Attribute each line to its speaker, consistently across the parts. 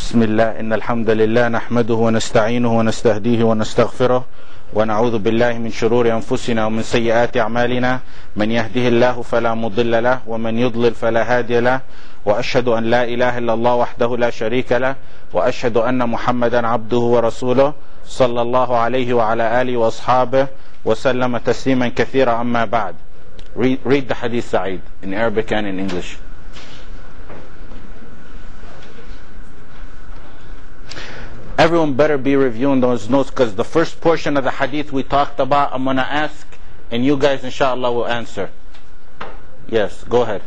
Speaker 1: بسم الله إن الحمد لله نحمده ونستعينه ونستهديه ونستغفره ونعوذ بالله من شرور أنفسنا ومن سيئات أعمالنا من يهده الله فلا مضل له ومن يضلل فلا هادي له وأشهد أن لا إله إلا الله وحده لا شريك له وأشهد أن محمدا عبده ورسوله صلى الله عليه وعلى آله وأصحابه وسلم تسليما كثيرا. أما بعد. Read the hadith, Sa'id, in Arabic and in English. Everyone better be reviewing those notes, because the first portion of the hadith we talked about, I'm going to ask, and you guys inshallah will answer. Yes, go ahead.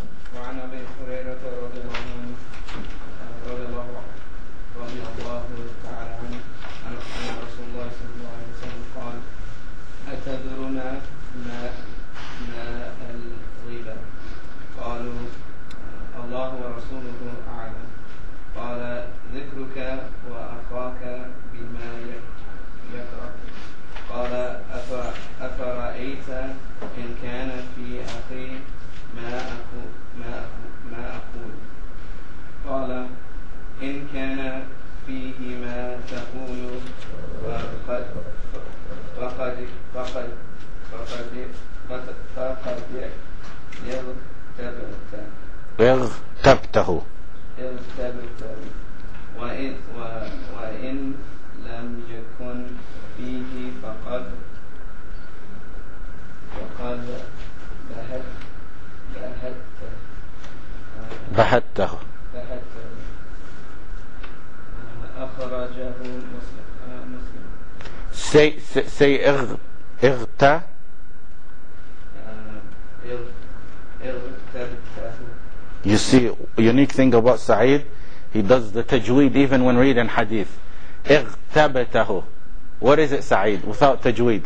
Speaker 2: أفرأيت إن كان في أخي ما أقول قال إن كان فيه ما تقول فقد
Speaker 1: اغتبته
Speaker 2: وإن لم يكن فيه فقد
Speaker 1: بهته.
Speaker 2: أخرجه مسلم.
Speaker 1: Say اغتبته. You see, unique thing about Sa'id, he does the tajweed even when reading hadith. اغتبته. What is it, Sa'id, without tajweed?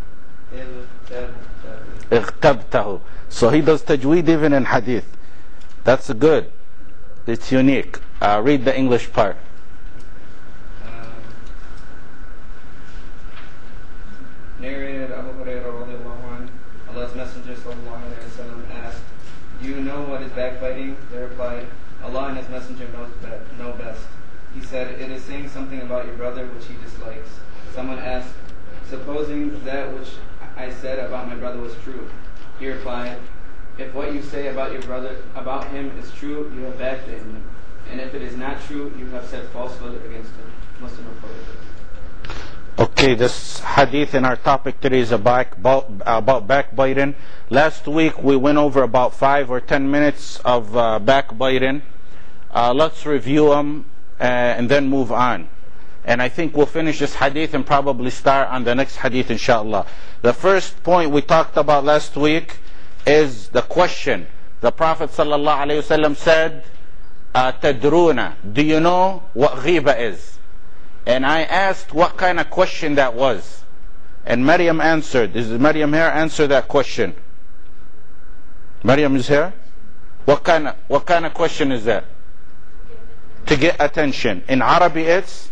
Speaker 1: اغتبته. So he does tajweed even in hadith. That's good. It's unique. Read the English part.
Speaker 2: Narrated Abu Hurairah radiallahu anhu, Allah's Messenger sallallahu alayhi wa sallam asked, "Do you know what is backbiting?" They replied, "Allah and His Messenger know best." He said, "It is saying something about your brother which he dislikes." Someone asked, "Supposing that which I said about my brother was true?" He replied, "If what you say about your brother, about him is true, you have backbited him. And if it is not true, you have said falsehood against him." Muslim reported this.
Speaker 1: Okay, this hadith in our topic today is about backbiting. Last week we went over about 5 or 10 minutes of backbiting. Let's review them and then move on. And I think we'll finish this hadith and probably start on the next hadith, inshallah. The first point we talked about last week is the question. The Prophet ﷺ said, "Tadruna, do you know what ghiba is?" And I asked what kind of question that was. And Maryam answered. Is Maryam here? Answer that question. Maryam is here? What kind of question is that? To get attention. In Arabic it's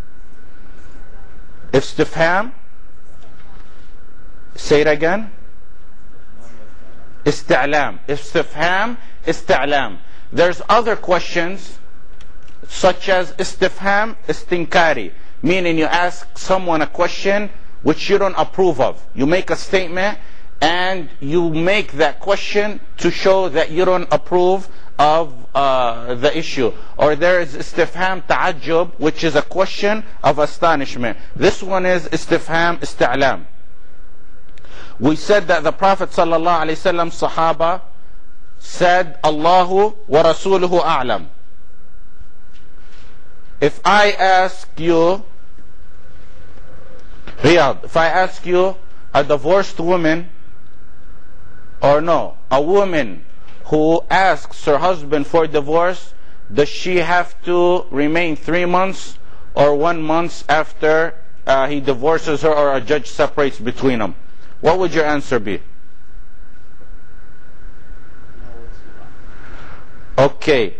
Speaker 1: istifham. Say it again. Isti'lam. Istifham, isti'lam. There's other questions such as istifham istinkari, meaning you ask someone a question which you don't approve of. You make a statement and you make that question to show that you don't approve of the issue. Or there is istifham ta'ajjub, which is a question of astonishment. This one is istifham isti'lam. We said that the Prophet ﷺ Sahaba said, "Allahu wa Rasuluhu a'lam." If I ask you, Riyadh, if I ask you a divorced woman, or no, a woman who asks her husband for divorce, does she have to remain 3 months or 1 month after he divorces her or a judge separates between them? What would your answer be? Okay.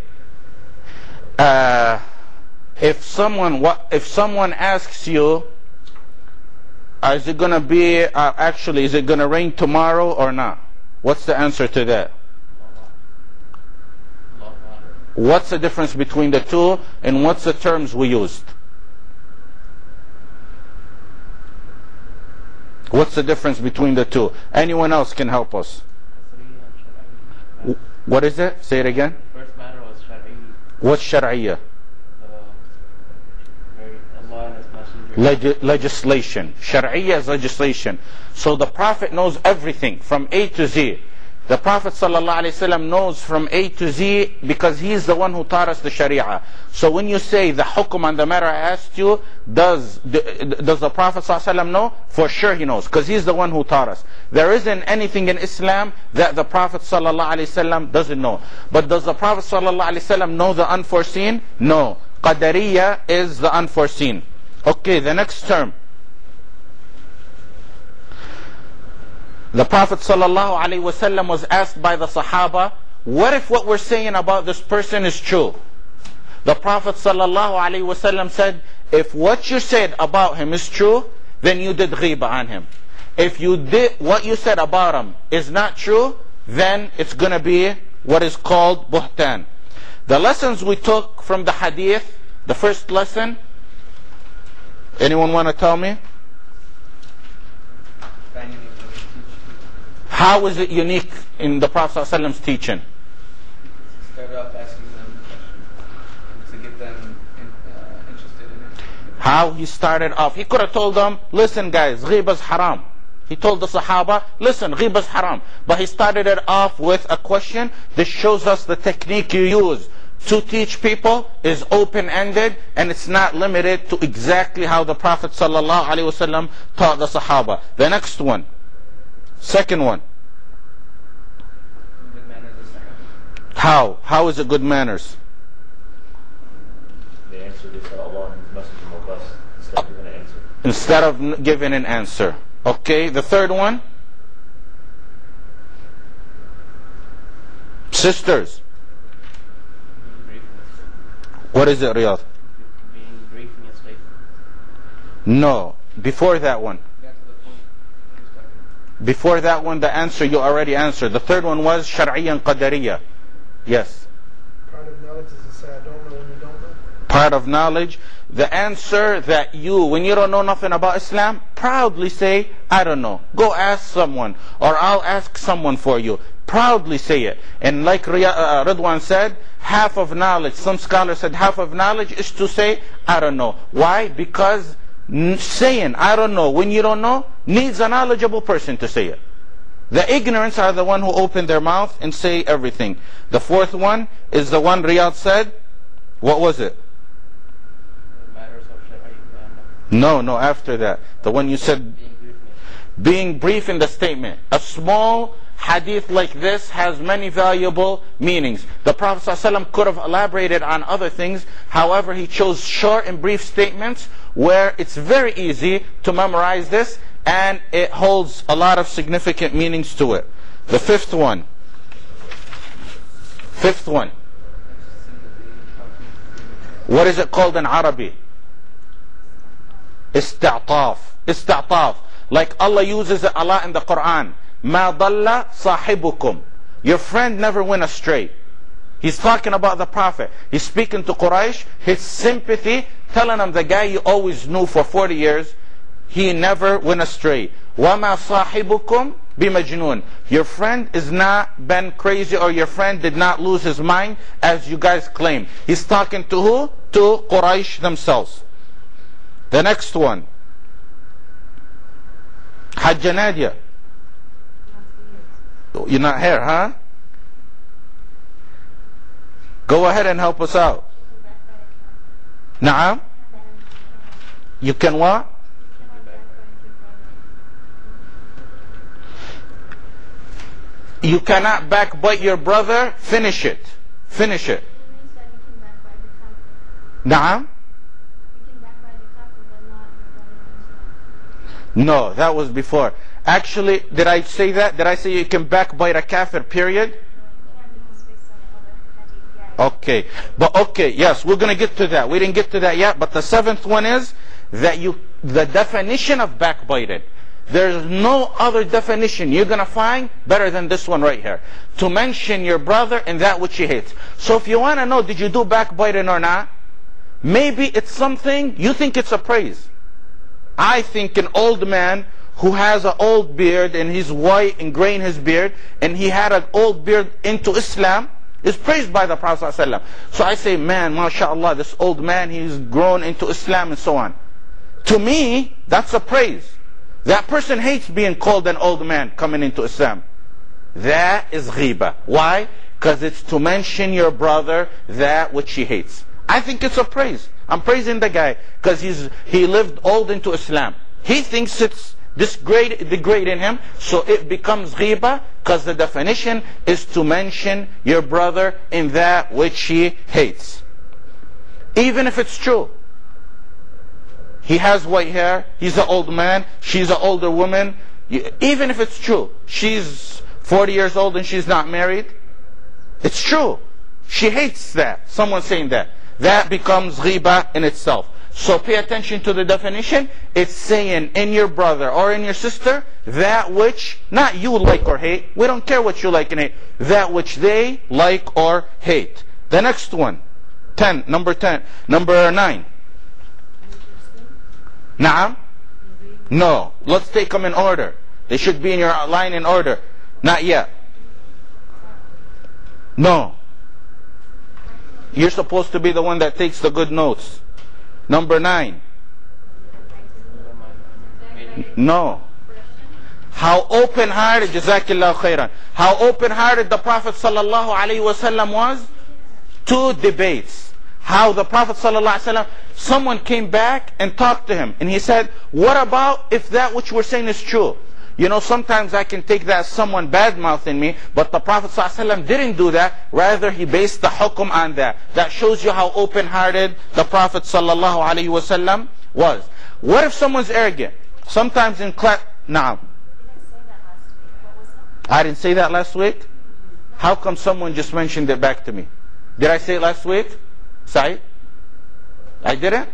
Speaker 1: If someone asks you, is it going to be, is it going to rain tomorrow or not? What's the answer to that? What's the difference between the two, and what's the terms we used? What's the difference between the two? Anyone else can help us? What is it? Say it again.
Speaker 3: First matter was Shar'i.
Speaker 1: What's Shar'iyya?
Speaker 3: Allah and His Messenger.
Speaker 1: Legislation. Shar'iyya is legislation. So the Prophet knows everything from A to Z. The Prophet ﷺ knows from A to Z because he's the one who taught us the Sharia. So when you say the hukum on the matter I asked you, does the Prophet ﷺ know? For sure he knows, because he's the one who taught us. There isn't anything in Islam that the Prophet ﷺ doesn't know. But does the Prophet ﷺ know the unforeseen? No. Qadariyya is the unforeseen. Okay, the next term. The Prophet ﷺ was asked by the Sahaba, what if what we're saying about this person is true? The Prophet ﷺ said, if what you said about him is true, then you did ghiba on him. If you did what you said about him is not true, then it's going to be what is called buhtan. The lessons we took from the hadith, the first lesson, anyone want to tell me? How is it unique in the Prophet ﷺ's teaching?
Speaker 2: Started off asking them questions to get them interested in it.
Speaker 1: How he started off. He could have told them, listen guys, ghiba's haram. He told the Sahaba, listen, ghiba's haram. But he started it off with a question. This shows us the technique you use to teach people is open-ended, and it's not limited to exactly how the Prophet ﷺ taught the Sahaba. The next one. Second one.
Speaker 2: Good manners is second.
Speaker 1: How? How is it good manners?
Speaker 3: The answer they said Allah and His Messenger know best instead of giving an answer.
Speaker 1: Instead of giving an answer. Okay, the third one. Sisters. What is it, Riyadh?
Speaker 3: Being brief in your statement.
Speaker 1: No. Before that one.
Speaker 2: Got to the point.
Speaker 1: Before that one, the answer you already answered. The third one was Shar'iyya and Qadariyya. Yes.
Speaker 4: Part of knowledge is to say I don't know when you don't know.
Speaker 1: Part of knowledge. The answer that you, when you don't know nothing about Islam, proudly say, I don't know. Go ask someone, or I'll ask someone for you. Proudly say it. And like Ridwan said, half of knowledge, some scholars said half of knowledge is to say, I don't know. Why? Because saying, I don't know, when you don't know, needs a knowledgeable person to say it. The ignorants are the one who open their mouth and say everything. The fourth one is the one Riyadh said. What was it?
Speaker 3: Matters of Shar'i
Speaker 1: No, after that. The one you said, being brief in the statement. A small hadith like this has many valuable meanings. The Prophet ﷺ could have elaborated on other things. However, he chose short and brief statements where it's very easy to memorize this, and it holds a lot of significant meanings to it. The fifth one. What is it called in Arabic? Isti'taf. Like Allah uses it a lot in the Quran. Ma dalla sahibukum. Your friend never went astray. He's talking about the Prophet. He's speaking to Quraysh. His sympathy, telling them the guy you always knew for 40 years, he never went astray. وَمَا صَاحِبُكُمْ بِمَجْنُونَ. Your friend is not been crazy, or your friend did not lose his mind as you guys claim. He's talking to who? To Quraysh themselves. The next one. Hajja Nadia. You're not here, huh? Go ahead and help us out. Naam? You can what? You cannot backbite your brother. Finish it. Naam? No, that was before. Actually, did I say that? Did I say you can backbite a kafir, period? Okay. But okay, yes, we're going to get to that. We didn't get to that yet, but the seventh one is that the definition of backbiting. There's no other definition you're going to find better than this one right here. To mention your brother in that which he hates. So if you want to know, did you do backbiting or not? Maybe it's something, you think it's a praise. I think an old man who has an old beard and he's white and gray in his beard, and he had an old beard into Islam, is praised by the Prophet ﷺ. So I say, man, mashallah, this old man, he's grown into Islam and so on. To me, that's a praise. That person hates being called an old man coming into Islam. That is ghibah. Why? Because it's to mention your brother that which he hates. I think it's a praise. I'm praising the guy because he lived old into Islam. He thinks it's degrading him, so it becomes ghibah because the definition is to mention your brother in that which he hates. Even if it's true. He has white hair, he's an old man, she's an older woman. Even if it's true, she's 40 years old and she's not married. It's true. She hates that, someone saying that. That becomes ghibah in itself. So pay attention to the definition. It's saying in your brother or in your sister, that which, not you like or hate. We don't care what you like and hate. That which they like or hate. The next one, number 9. Naam? No. Let's take them in order. They should be in your line in order. Not yet. No. You're supposed to be the one that takes the good notes. Number 9. No. How open-hearted, Jazakillahu khairan. How open-hearted the Prophet sallallahu alaihi wasallam was to debates. How the Prophet sallallahu alaihi wasallam, someone came back and talked to him, and he said, what about if that which we're saying is true? You know, sometimes I can take that as someone bad-mouthing me, but the Prophet ﷺ didn't do that. Rather, he based the hukum on that. That shows you how open-hearted the Prophet ﷺ was. What if someone's arrogant? Sometimes in class... Naam. I didn't say that last week? How come someone just mentioned it back to me? Did I say it last week? Said? I didn't?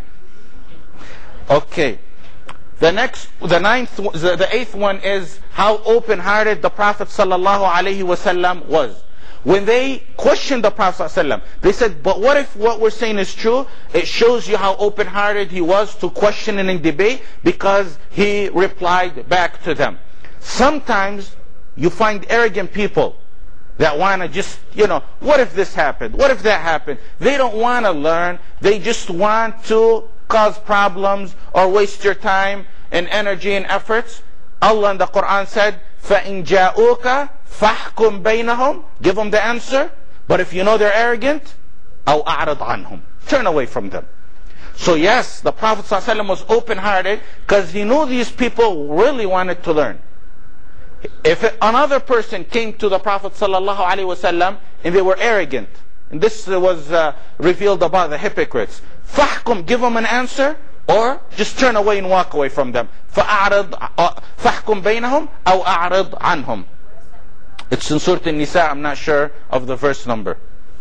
Speaker 1: Okay. The 8th one is how open-hearted the Prophet ﷺ was. When they questioned the Prophet ﷺ, they said, but what if what we're saying is true? It shows you how open-hearted he was to question and in debate, because he replied back to them. Sometimes you find arrogant people that want to just, what if this happened? What if that happened? They don't want to learn. They just want to cause problems or waste your time and energy and efforts. Allah in the Quran said, فَإِن جَاءُوكَ فَاحْكُمْ بَيْنَهُمْ. Give them the answer. But if you know they're arrogant, أَوْ أَعْرِضْ عَنْهُمْ. Turn away from them. So yes, the Prophet ﷺ was open-hearted because he knew these people really wanted to learn. If another person came to the Prophet ﷺ and they were arrogant, and this was revealed about the hypocrites, فَحْكُمْ, give them an answer, or just turn away and walk away from them. فَحْكُمْ بَيْنَهُمْ أَوْ أَعْرِضْ عَنْهُمْ. It's in Surah An-Nisa, I'm not sure of the verse number.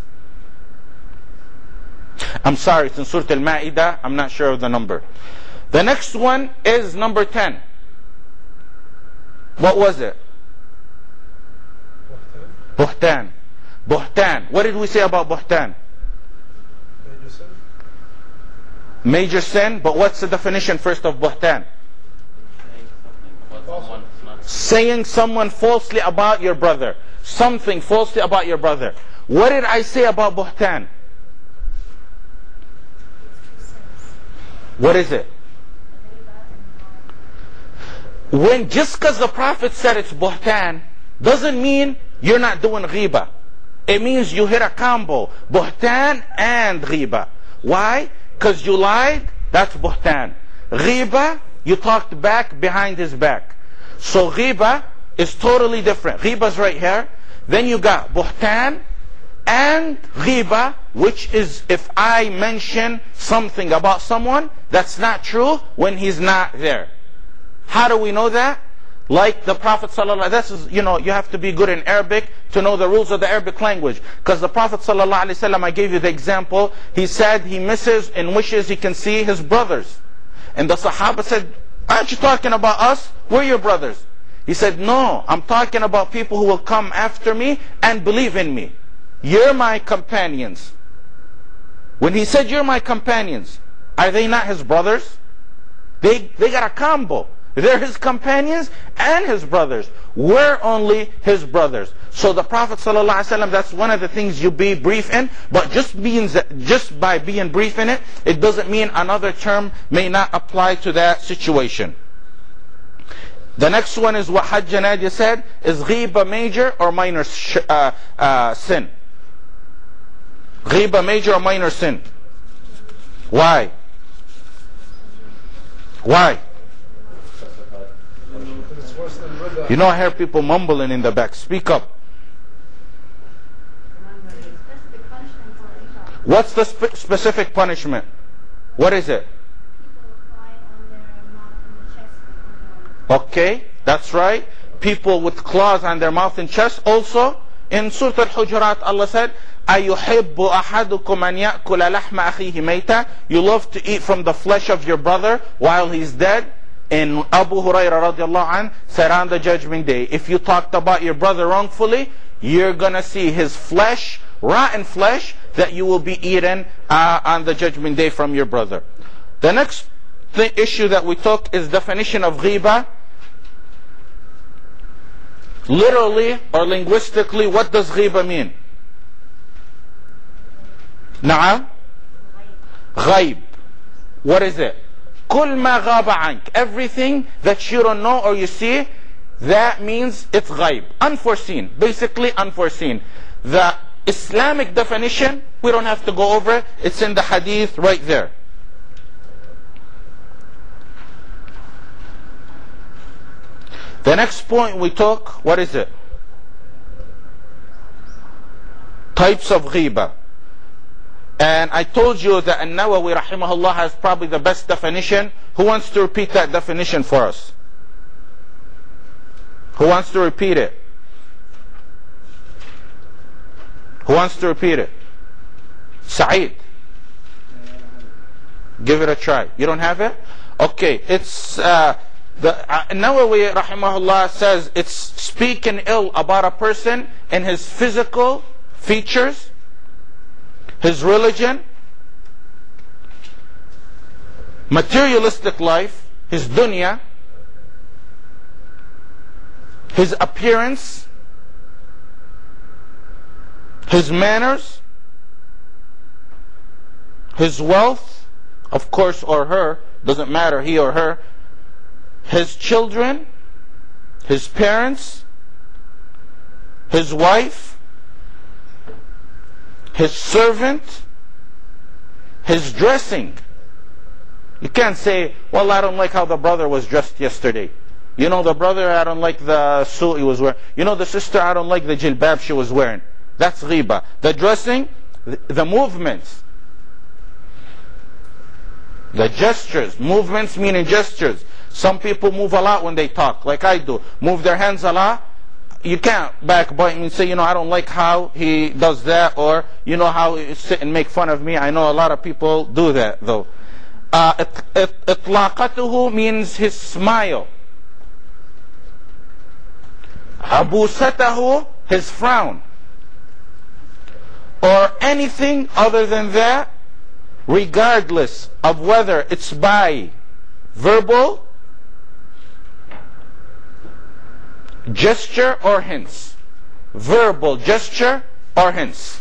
Speaker 1: I'm sorry, it's in Surah Al-Ma'idah, I'm not sure of the number. The next one is number 10. What was it? Buhtan. Buhtan. What did we say about Buhtan?
Speaker 4: Major sin.
Speaker 3: Major sin, but what's the definition first of Buhtan?
Speaker 1: Saying someone falsely about your brother. Something falsely about your brother. What did I say about Buhtan? What is it? When just because the Prophet said it's Buhtan, doesn't mean you're not doing ghibah. It means you hit a combo. Buhtan and ghibah. Why? Because you lied, that's Buhtan. Ghibah, you talked back behind his back. So ghibah is totally different. Ghibah's right here. Then you got Buhtan and ghibah, which is if I mention something about someone that's not true when he's not there. How do we know that? Like the Prophet ﷺ, this is, you have to be good in Arabic to know the rules of the Arabic language. Because the Prophet ﷺ, I gave you the example, he said he misses and wishes he can see his brothers. And the Sahaba said, Aren't you talking about us? We're your brothers. He said, no, I'm talking about people who will come after me and believe in me. You're my companions. When he said, you're my companions, are they not his brothers? They got a combo. They're his companions and his brothers. We're only his brothers. So the Prophet ﷺ, that's one of the things you be brief in. But just by being brief in it, it doesn't mean another term may not apply to that situation. The next one is what Hajj Nadia said, is ghiba major or minor sin? Ghiba major or minor sin? Why? Why?
Speaker 4: It's worse than Rida.
Speaker 1: You know, I hear people mumbling in the back. Speak up. What's the specific punishment? What is it? Okay, that's right. People with claws on their mouth and chest. Also, in Surah Al-Hujurat, Allah said, أَيُحِبُّ أَحَدُكُمْ أَنْ يَأْكُلَ لَحْمَ أَخِيهِ مَيْتًا. You love to eat from the flesh of your brother while he's dead. And Abu Hurairah radiallahu anh said on the judgment day, if you talked about your brother wrongfully, you're going to see his flesh, rotten flesh, that you will be eaten on the judgment day from your brother. The next issue that we took is definition of ghiba. Literally or linguistically, what does ghiba mean? Na'am? Ghaib. What is it? Kul ma ghaba ank. Everything that you don't know or you see, that means it's ghaib. Unforeseen. Basically unforeseen. The Islamic definition, we don't have to go over it. It's in the hadith right there. The next point we took, what is it? Types of ghiba. And I told you that An-Nawawi rahimahullah has probably the best definition. Who wants to repeat that definition for us? Who wants to repeat it? Who wants to repeat it? Sa'id. Give it a try. You don't have it? Okay, it's Nawawi rahimahullah says it's speaking ill about a person in his physical features, his religion, materialistic life, his dunya, his appearance, his manners, his wealth, of course, or her, doesn't matter, he or her, his children, his parents, his wife, his servant, his dressing. You can't say, well, I don't like how the brother was dressed yesterday. You know, the brother, I don't like the suit he was wearing. You know, the sister, I don't like the jilbab she was wearing. That's ghiba. The dressing, the movements, the gestures. Movements meaning gestures. Some people move a lot when they talk, like I do. Move their hands a lot. You can't backbite me and say, you know, I don't like how he does that, or you know how he sit and make fun of me. I know a lot of people do that though. Itlaqatuhu means his smile. Abusatahu, his frown. Or anything other than that, regardless of whether it's by verbal, gesture, or hints. Verbal, gesture, or hints.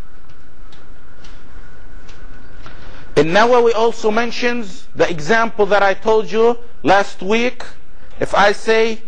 Speaker 1: And Nawawi also mentions the example that I told you last week. If I say,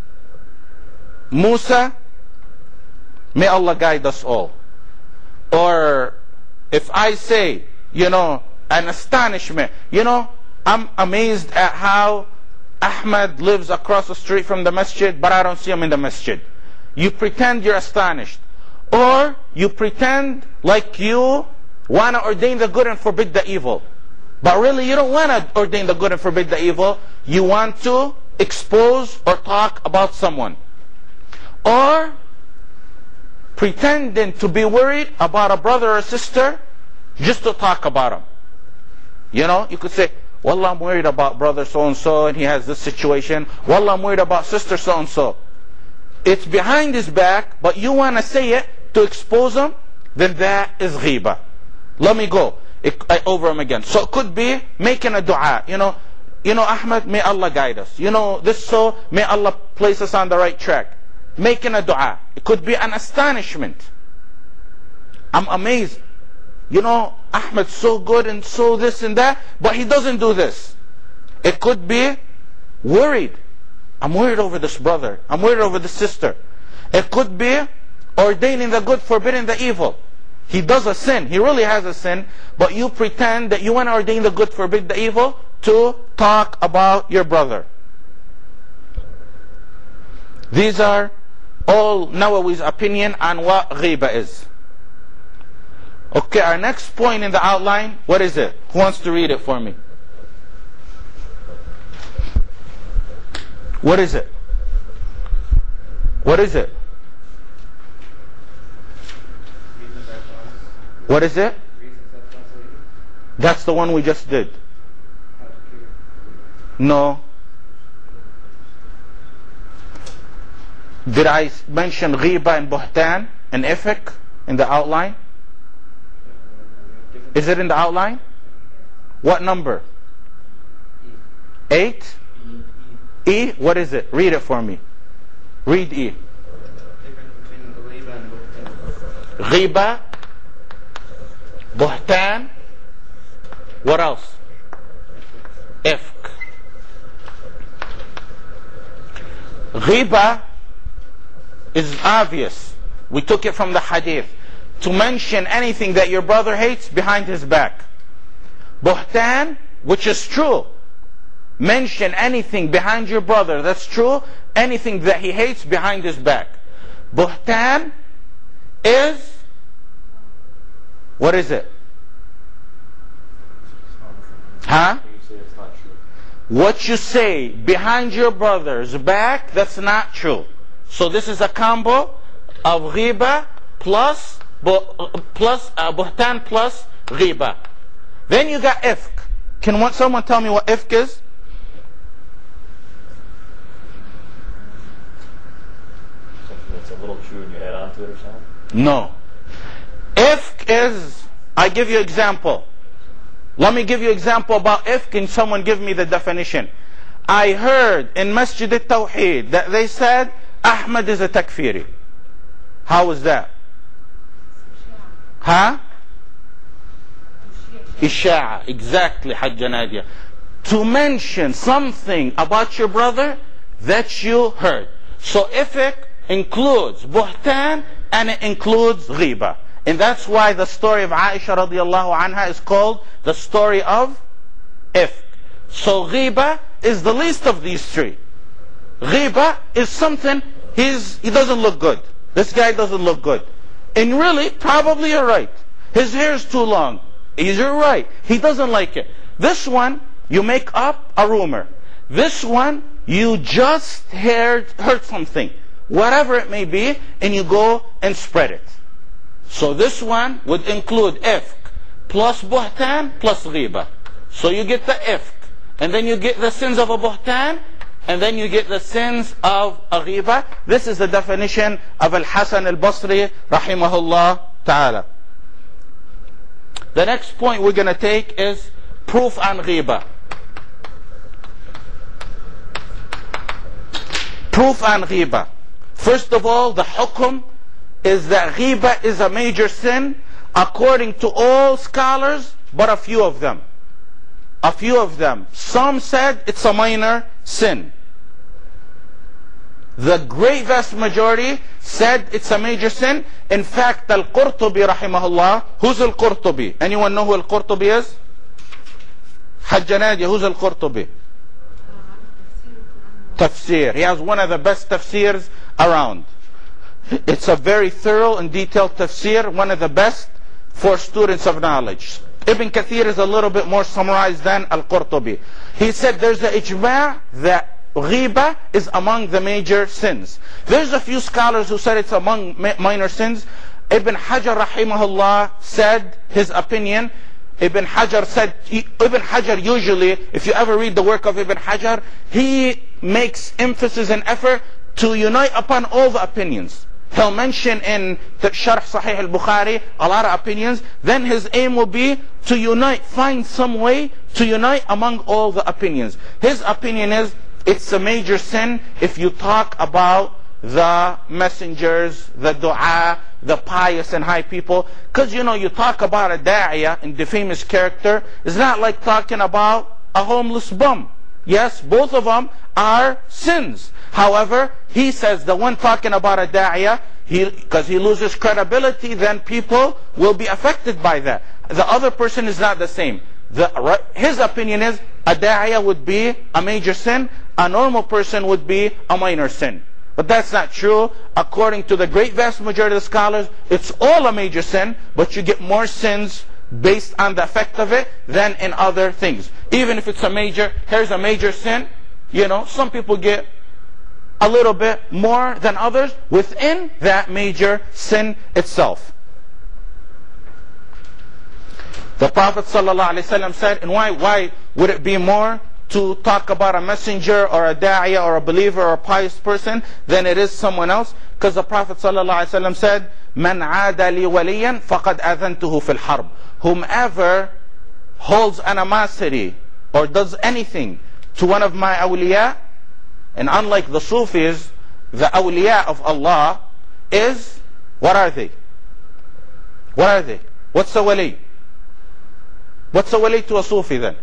Speaker 1: Musa, may Allah guide us all. Or if I say, you know, an astonishment, you know, I'm amazed at how Ahmad lives across the street from the masjid, but I don't see him in the masjid. You pretend you're astonished. Or you pretend like you want to ordain the good and forbid the evil. But really you don't want to ordain the good and forbid the evil. You want to expose or talk about someone. Or pretending to be worried about a brother or sister just to talk about them. You know, you could say, Wallah, I'm worried about brother so-and-so and he has this situation. Wallah, I'm worried about sister so-and-so. It's behind his back, but you want to say it to expose him, then that is ghiba. Let me go over him again. So it could be making a dua. You know, Ahmed, may Allah guide us. You know, may Allah place us on the right track. Making a dua. It could be an astonishment. I'm amazed. You know, Ahmed's so good and so this and that, but he doesn't do this. It could be worried. I'm worried over this brother. I'm worried over this sister. It could be ordaining the good, forbidding the evil. He does a sin. He really has a sin, but you pretend that you want to ordain the good, forbid the evil, to talk about your brother. These are all Nawawi's opinion on what ghiba is. Okay, our next point in the outline, what is it? Who wants to read it for me? What is it? What is it? What is it? That's the one we just did. No. Did I mention ghiba and buhtan and ifk in the outline? Is it in the outline? What number? 8? E? What is it? Read it for me. Read E. Ghiba, buhtan, what else? Ifk. Ghiba is obvious. We took it from the hadith. To mention anything that your brother hates behind his back. Buhtan, which is true. Mention anything behind your brother that's true, anything that he hates behind his back. Buhtan is, what is it? Huh? What you say behind your brother's back that's not true. So this is a combo of ghiba plus buhtan plus ghiba. Then you got ifk. Can someone tell me what ifk is?
Speaker 5: Something that's a little true and you add on to it or something?
Speaker 1: No. Ifk is, I give you example. Let me give you example about ifk and someone give me the definition. I heard in Masjid al-Tawheed that they said Ahmed is a takfiri. How was that? Huh? Isha'a. Exactly, Hajja Nadia. To mention something about your brother that you heard. So ifk includes buhtan and it includes ghiba. And that's why the story of Aisha radiallahu anha is called the story of ifk. So ghiba is the least of these three. Ghiba is something, he doesn't look good. This guy doesn't look good. And really, probably you're right. His hair is too long. You're right. He doesn't like it. This one, you make up a rumor. This one, you just heard something. Whatever it may be, and you go and spread it. So this one would include ifk plus buhtan plus ghiba. So you get the ifk, and then you get the sins of a buhtan, and then you get the sins of a ghiba. This is the definition of Al-Hasan al-Basri rahimahullah ta'ala. The next point we're going to take is proof on ghiba. Proof on ghiba. First of all, the hukum is that ghiba is a major sin according to all scholars, but a few of them. A few of them. Some said it's a minor sin. The great vast majority said it's a major sin. In fact, Al-Qurtubi rahimahullah, who's Al-Qurtubi? Anyone know who Al-Qurtubi is? Hajja Nadia, who's Al-Qurtubi? Tafsir. He has one of the best tafsirs around. It's a very thorough and detailed tafsir, one of the best for students of knowledge. Ibn Kathir is a little bit more summarized than Al-Qurtubi. He said there's an ijma' that ghiba is among the major sins. There's a few scholars who said it's among minor sins. Ibn Hajar rahimahullah said his opinion, Ibn Hajar said, Ibn Hajar usually, if you ever read the work of Ibn Hajar, he makes emphasis and effort to unite upon all the opinions. He'll mention in the Sharh Sahih al-Bukhari a lot of opinions. Then his aim will be to unite, find some way to unite among all the opinions. His opinion is, it's a major sin if you talk about the messengers, the dua, the pious and high people. Because you talk about a da'iyah and the famous character, it's not like talking about a homeless bum. Yes, both of them are sins. However, he says the one talking about a da'iyah, because he loses credibility, then people will be affected by that. The other person is not the same. His opinion is a da'iyah would be a major sin, a normal person would be a minor sin. But that's not true. According to the great vast majority of the scholars, it's all a major sin, but you get more sins based on the effect of it than in other things. Even if it's here's a major sin, some people get a little bit more than others within that major sin itself. The Prophet ﷺ said, and why would it be more to talk about a messenger or a da'iyah or a believer or a pious person than it is someone else? Because the Prophet ﷺ said, "Man 'ada li waliyan faqad adhantuhu fil harb." Whomever holds animosity or does anything to one of my awliya, and unlike the Sufis, the awliya of Allah is, what are they? What are they? What's a wali? What's a wali to a Sufi then?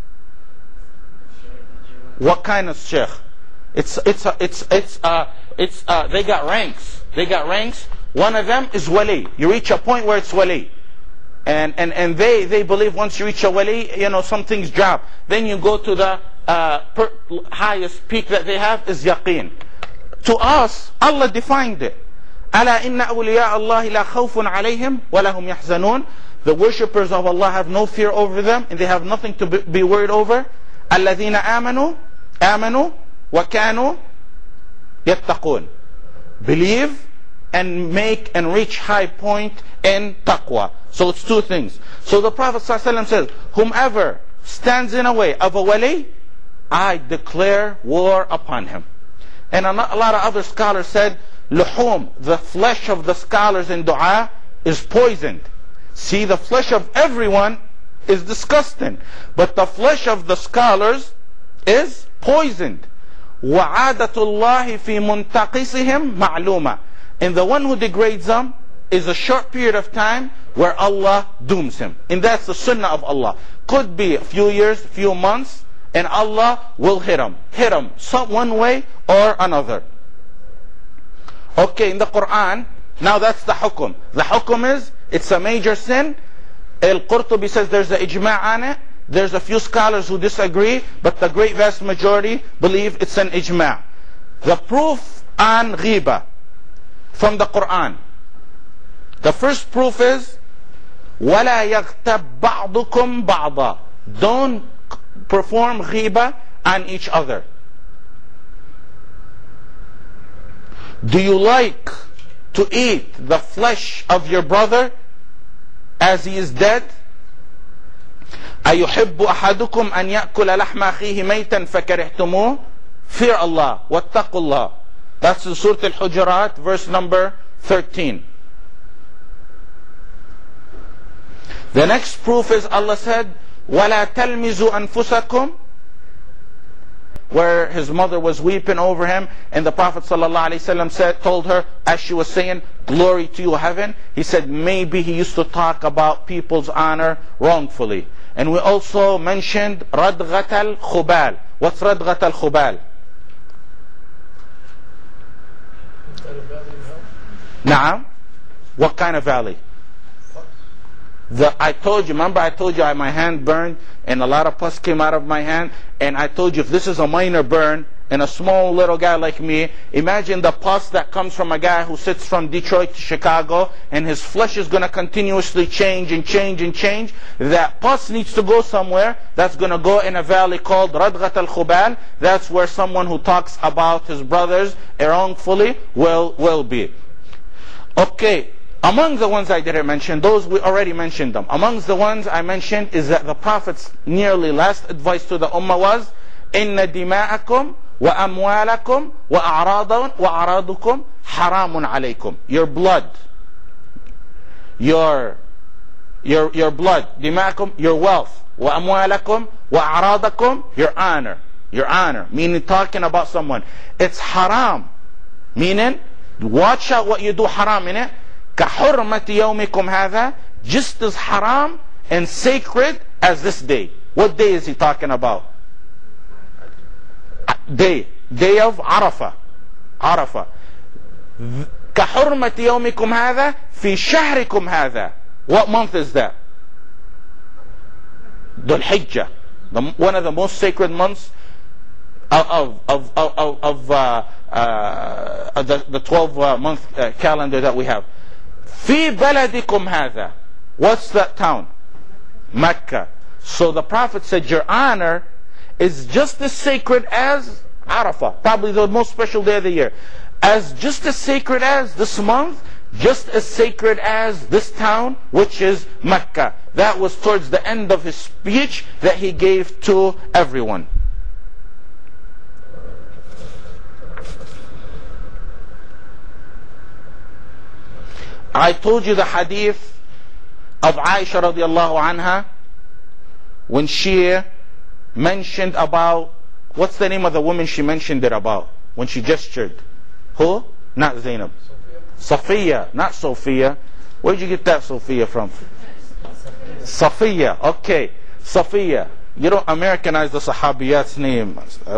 Speaker 1: What kind of sheikh? They got ranks. They got ranks. One of them is wali. You reach a point where it's wali. And they believe once you reach a wali, some things drop. Then you go to the highest peak that they have is yaqeen. To us, Allah defined it. أَلَا إِنَّ أَوْلِيَاءَ اللَّهِ لَا خَوْفٌ عَلَيْهِمْ وَلَا هُمْ يَحْزَنُونَ. The worshippers of Allah have no fear over them and they have nothing to be worried over. الَّذِينَ آمَنُوا وَكَانُوا يَتَّقُونَ. Believe and make and reach high point in taqwa. So it's two things. So the Prophet ﷺ says, whomever stands in a way of a wali, I declare war upon him. And a lot of other scholars said, luhum, the flesh of the scholars in dua is poisoned. See, the flesh of everyone is disgusting, but the flesh of the scholars is poisoned. وَعَادَةُ اللَّهِ فِي مُنْتَقِسِهِمْ مَعْلُومًا. And the one who degrades them is a short period of time where Allah dooms him. And that's the sunnah of Allah. Could be a few years, few months, and Allah will hit him. Hit him one way or another. Okay, in the Quran, now that's the hukum. The hukum is, it's a major sin. Al-Qurtubi says there's an ijma' on it. There's a few scholars who disagree, but the great vast majority believe it's an ijma'. The proof on ghiba from the Quran. The first proof is, وَلَا يَغْتَبْ بَعْضُكُمْ بَعْضًا. Don't perform ghiba on each other. Do you like to eat the flesh of your brother as he is dead? أَيُحِبُّ أَحَدُكُمْ أَنْ يَأْكُلَ لَحْمَ أَخِيهِ مَيْتًا فَكَرِهْتُمُوهُ. Fear Allah. وَاتَّقُوا اللَّهِ. That's in Surah Al-Hujurat, verse number 13. The next proof is Allah said, وَلَا تَلْمِزُوا أَنفُسَكُمْ. Where his mother was weeping over him, and the Prophet ﷺ told her, as she was saying, glory to you, heaven. He said, maybe he used to talk about people's honor wrongfully. And we also mentioned Radghat al-Khubal. What's Radghat al-Khubal? Naam? What kind of valley? I told you, remember I told you my hand burned and a lot of pus came out of my hand, and I told you if this is a minor burn and a small little guy like me, imagine the pus that comes from a guy who sits from Detroit to Chicago and his flesh is going to continuously change and change and change. That pus needs to go somewhere. That's going to go in a valley called Radghat al-Khubal. That's where someone who talks about his brothers wrongfully will be. Okay, Among the ones I didn't mention, those we already mentioned them. Amongst the ones I mentioned is that the Prophet's nearly last advice to the Ummah was, إِنَّ دِمَاءَكُمْ وَأَمْوَالَكُمْ وَأَعْرَاضُكُمْ حَرَامٌ عَلَيْكُمْ. Your blood, your blood, دِمَاءَكُمْ, your wealth, وَأَمْوَالَكُمْ وَأَعْرَاضَكُمْ, your honor, meaning talking about someone. It's haram, meaning watch out what you do haram in it. كَحُرْمَةِ يَوْمِكُمْ هَذَا, just as haram and sacred as this day. What day is he talking about? Day of Arafah. كَحُرْمَةِ يَوْمِكُمْ هَذَا فِي شَهْرِكُمْ هَذَا. What month is that? Dhul Hijjah, one of the most sacred months of the 12-month calendar that we have. في بلدكم هذا. What's that town? Mecca. So the Prophet said your honor is just as sacred as Arafah, probably the most special day of the year. Just as sacred as this month, just as sacred as this town, which is Mecca. That was towards the end of his speech that he gave to everyone. I told you the hadith of Aisha radiallahu anha when she mentioned about, what's the name of the woman she mentioned it about when she gestured? Who? Not Zainab. Safiya, not Sophia. Where'd you get that Sophia from? Safiya, okay. Safiya. You don't Americanize the Sahabiyat's name.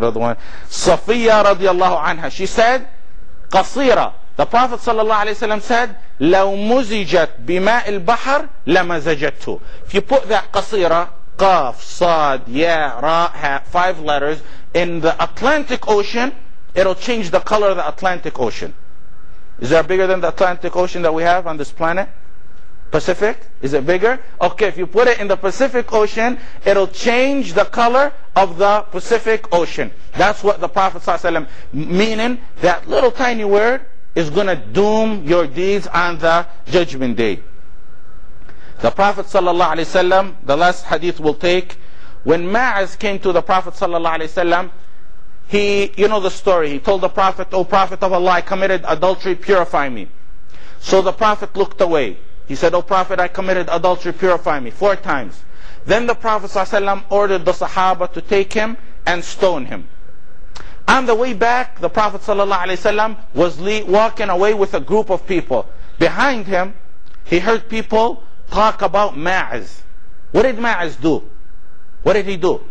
Speaker 1: Safiya radiallahu anha. She said, قصيرة. The Prophet ﷺ said, لو مزجت بماء البحر لمزجته. If you put that قصيرة, قاف, صاد, يا, را, ha, 5 letters, in the Atlantic Ocean, it'll change the color of the Atlantic Ocean. Is that bigger than the Atlantic Ocean that we have on this planet? Pacific? Is it bigger? Okay, if you put it in the Pacific Ocean, it'll change the color of the Pacific Ocean. That's what the Prophet ﷺ, meaning that little tiny word is going to doom your deeds on the Judgment Day. The Prophet ﷺ, the last hadith we'll take, when Ma'az came to the Prophet ﷺ, you know the story. He told the Prophet, O Prophet of Allah, I committed adultery, purify me. So the Prophet looked away. He said, O Prophet, I committed adultery, purify me, 4 times. Then the Prophet ﷺ ordered the Sahaba to take him and stone him. On the way back, the Prophet ﷺ was walking away with a group of people. Behind him, he heard people talk about Ma'az. What did Ma'az do? What did he do?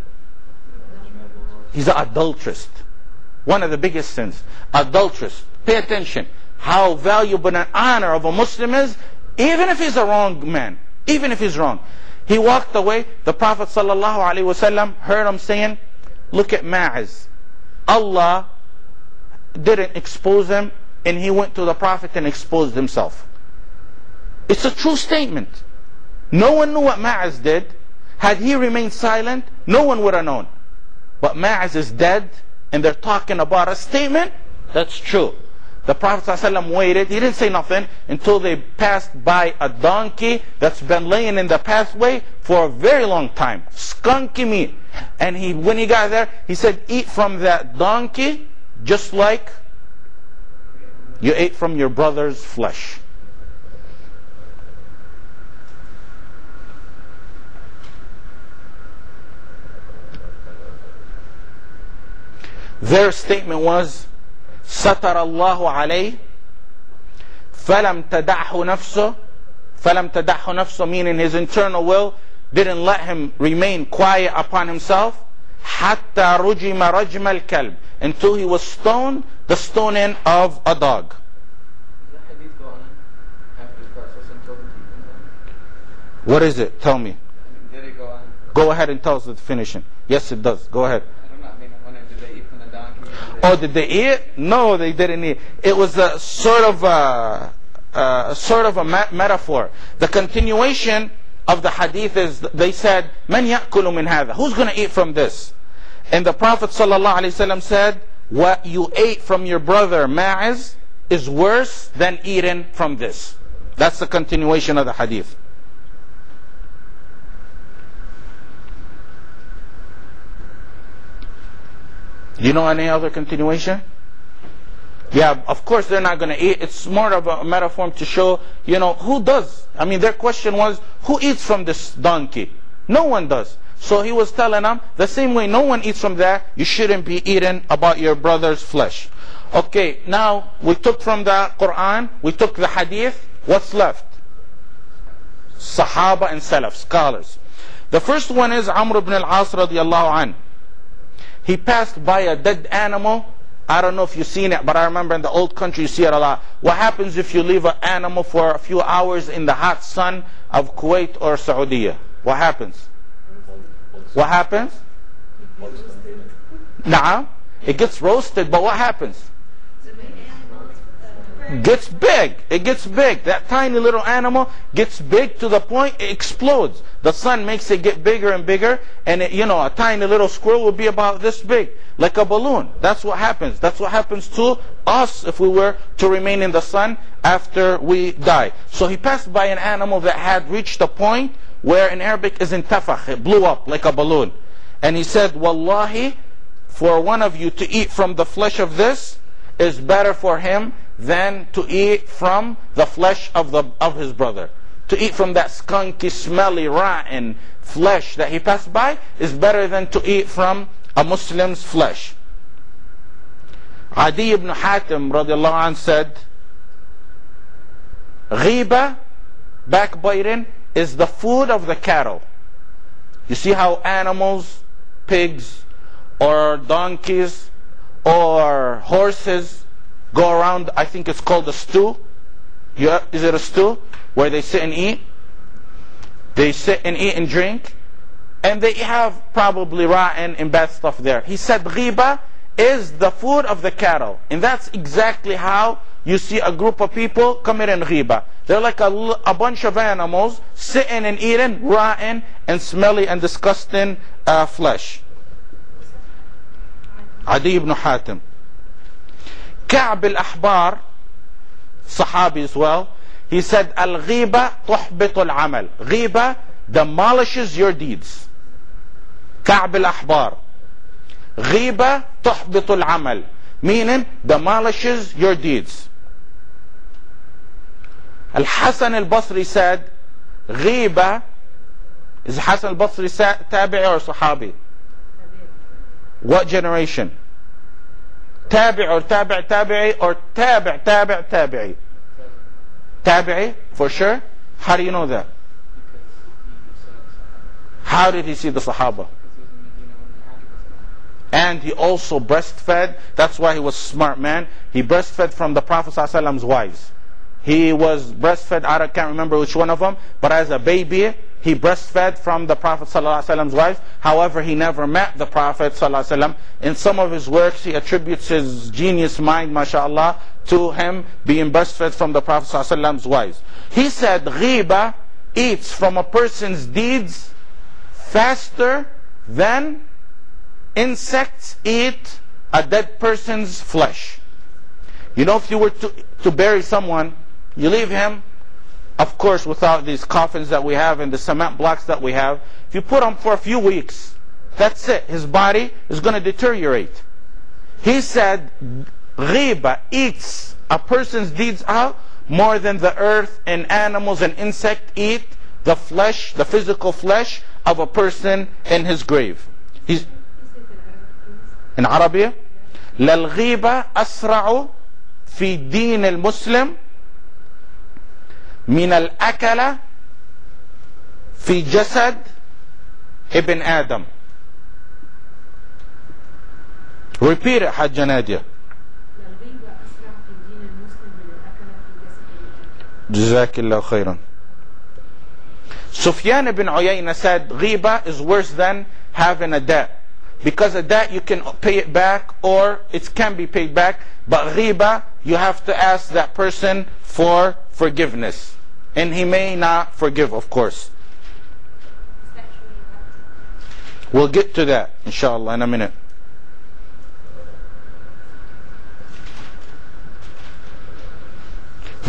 Speaker 1: He's an adulteress. One of the biggest sins. Adulteress. Pay attention. How valuable and honor of a Muslim is, even if he's a wrong man. Even if he's wrong. He walked away. The Prophet ﷺ heard him saying, look at Ma'az. Allah didn't expose him, and he went to the Prophet and exposed himself. It's a true statement. No one knew what Ma'az did. Had he remained silent, no one would have known. But Ma'az is dead, and they're talking about a statement that's true. The Prophet ﷺ waited. He didn't say nothing until they passed by a donkey that's been laying in the pathway for a very long time. Skunky meat. And when he got there, he said, eat from that donkey just like you ate from your brother's flesh. Their statement was, ستر الله عليه فلم تدعه نفسه, meaning his internal will didn't let him remain quiet upon himself, حتى رجم رجم الكلب, until he was stoned the stoning of a dog.
Speaker 2: Does the hadith go on after the Prophet told him to eat them?
Speaker 1: What is it? Tell me.
Speaker 2: Did it go on?
Speaker 1: Go ahead and tell us the definition. Yes, it does. Go ahead.
Speaker 2: Did they eat from the donkey?
Speaker 1: Oh, did they eat? No, they didn't eat. It was a sort of a metaphor. The continuation of the hadith is, they said, "Man ya'kulu min hadha?" Who's going to eat from this? And the Prophet ﷺ said, what you ate from your brother Ma'az is worse than eating from this. That's the continuation of the hadith. You know any other continuation? Yeah, of course they're not going to eat. It's more of a metaphor to show, who does? I mean, their question was, who eats from this donkey? No one does. So he was telling them, the same way no one eats from that, you shouldn't be eating about your brother's flesh. Okay, now we took from the Quran, we took the hadith. What's left? Sahaba and Salaf, scholars. The first one is Amr ibn al-As radiallahu anh. He passed by a dead animal. I don't know if you've seen it, but I remember in the old country you see it a lot. What happens if you leave an animal for a few hours in the hot sun of Kuwait or Saudi? What happens? What happens? Nah, it gets roasted, but what happens? Gets big. It gets big. That tiny little animal gets big to the point it explodes. The sun makes it get bigger and bigger, and a tiny little squirrel would be about this big, like a balloon. That's what happens. That's what happens to us if we were to remain in the sun after we die. So he passed by an animal that had reached a point where in Arabic is intafakh. It blew up like a balloon. And he said, Wallahi, for one of you to eat from the flesh of this is better for him than to eat from the flesh of his brother. To eat from that skunky, smelly, rotten flesh that he passed by is better than to eat from a Muslim's flesh. Adi ibn Hatim radiallahu anh said, Ghiba, backbiting, is the food of the cattle. You see how animals, pigs, or donkeys, or horses go around, I think it's called a stew. Is it a stew? Where they sit and eat? They sit and eat and drink. And they have probably rotten and bad stuff there. He said ghiba is the food of the cattle. And that's exactly how you see a group of people committing ghiba. They're like a bunch of animals sitting and eating rotten and smelly and disgusting flesh. Adi ibn Hatim. Ka'b al-Ahbar, Sahabi as well, he said, Al-ghiba tuhbitu al-amal. Ghiba demolishes your deeds. Ka'b al-Ahbar. Ghiba tuhbitu al-amal. Meaning, demolishes your deeds. Al-Hasan al-Basri said, Ghiba, is Hasan al-Basri tabi'i or Sahabi? What generation? Tabi' or tabi'i or tabi'i? Tabi'i, for sure. How do you know that? How did he see the Sahaba? And he also breastfed. That's why he was a smart man. He breastfed from the Prophet ﷺ's wives. He was breastfed, I can't remember which one of them, but as a baby, he breastfed from the Prophet ﷺ's wife. However, he never met the Prophet ﷺ. In some of his works, he attributes his genius mind, mashallah, to him being breastfed from the Prophet ﷺ's wives. He said, ghiba eats from a person's deeds faster than insects eat a dead person's flesh. You know, if you were to bury someone, you leave him, of course, without these coffins that we have and the cement blocks that we have. If you put him for a few weeks, that's it. His body is going to deteriorate. He said, ghiba eats a person's deeds out more than the earth and animals and insects eat the flesh, the physical flesh of a person in his grave. He's in Arabic. للغيبة أسرع في دين المسلم من الأكل في جسد ابن آدم. Repeat it, Hajja Nadia. Jazakallah khairan. Sufyan ibn Uyayna said, ghiba is worse than having a debt. Because a debt you can pay it back or it can be paid back. But ghiba, you have to ask that person for forgiveness. And he may not forgive, of course. We'll get to that, inshallah, in a minute.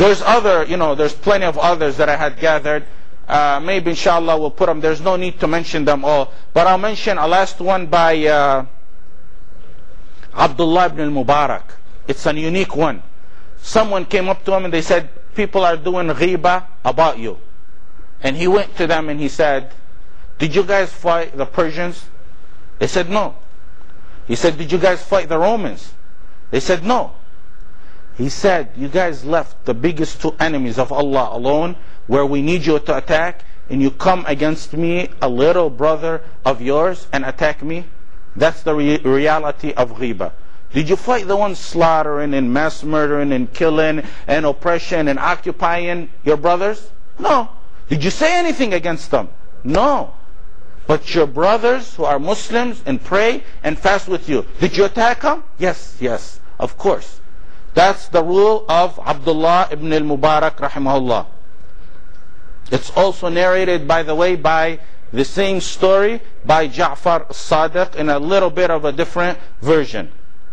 Speaker 1: There's there's plenty of others that I had gathered. Maybe inshallah we'll put them. There's no need to mention them all. But I'll mention a last one by Abdullah ibn al-Mubarak. It's a unique one. Someone came up to him and they said, people are doing ghiba about you. And he went to them and he said, did you guys fight the Persians? They said no. He said, did you guys fight the Romans? They said no. He said, you guys left the biggest two enemies of Allah alone, where we need you to attack, and you come against me, a little brother of yours, and attack me? That's the reality of ghiba. Did you fight the ones slaughtering and mass murdering and killing and oppression and occupying your brothers? No. Did you say anything against them? No. But your brothers who are Muslims and pray and fast with you, did you attack them? Yes, yes, of course. That's the rule of Abdullah ibn al-Mubarak rahimahullah. It's also narrated, by the way, by the same story by Ja'far as-Sadiq in a little bit of a different version.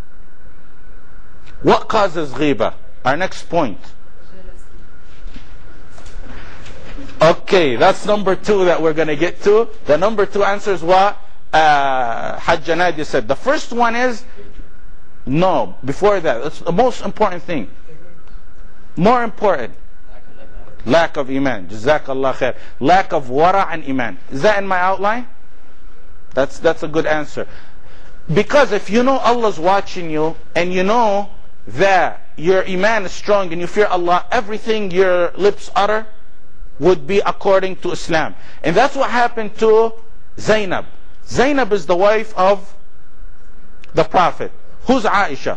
Speaker 1: What causes ghiba? Our next point. Okay, that's number 2 that we're going to get to. The number 2 answer is what Hajj Nadi said. The first one is, no, before that, it's the most important thing. More important. Lack of iman. Jazakallah khair. Lack of wara and iman. Is that in my outline? That's a good answer. Because if you know Allah's watching you, and you know that your iman is strong and you fear Allah, everything your lips utter would be according to Islam. And that's what happened to Zainab. Zainab is the wife of the Prophet. Who's Aisha?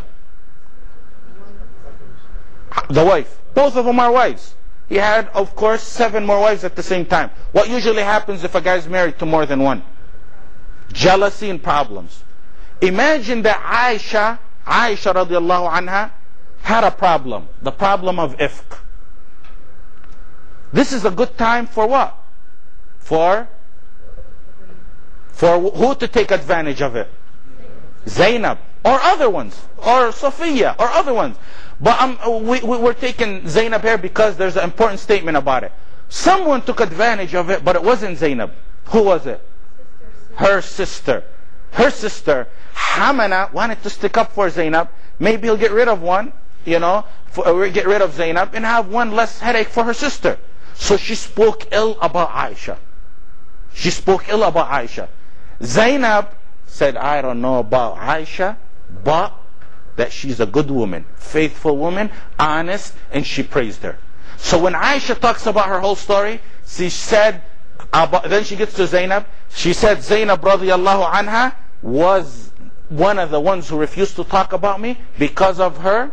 Speaker 1: The wife. Both of them are wives. He had, of course, 7 more wives at the same time. What usually happens if a guy is married to more than one? Jealousy and problems. Imagine that Aisha radiallahu anha had a problem. The problem of ifk. This is a good time for what? For who to take advantage of it? Zainab. Or other ones. Or Sophia. Or other ones. But we're taking Zainab here because there's an important statement about it. Someone took advantage of it, but it wasn't Zainab. Who was it? Her sister. Her sister, Hamana, wanted to stick up for Zainab. Maybe he'll get rid of one, get rid of Zainab and have one less headache for her sister. So she spoke ill about Aisha. She spoke ill about Aisha. Zainab said, I don't know about Aisha, but that she's a good woman, faithful woman, honest, and she praised her. So when Aisha talks about her whole story, she said, then she gets to Zainab, she said Zainab radiallahu anha was one of the ones who refused to talk about me because of her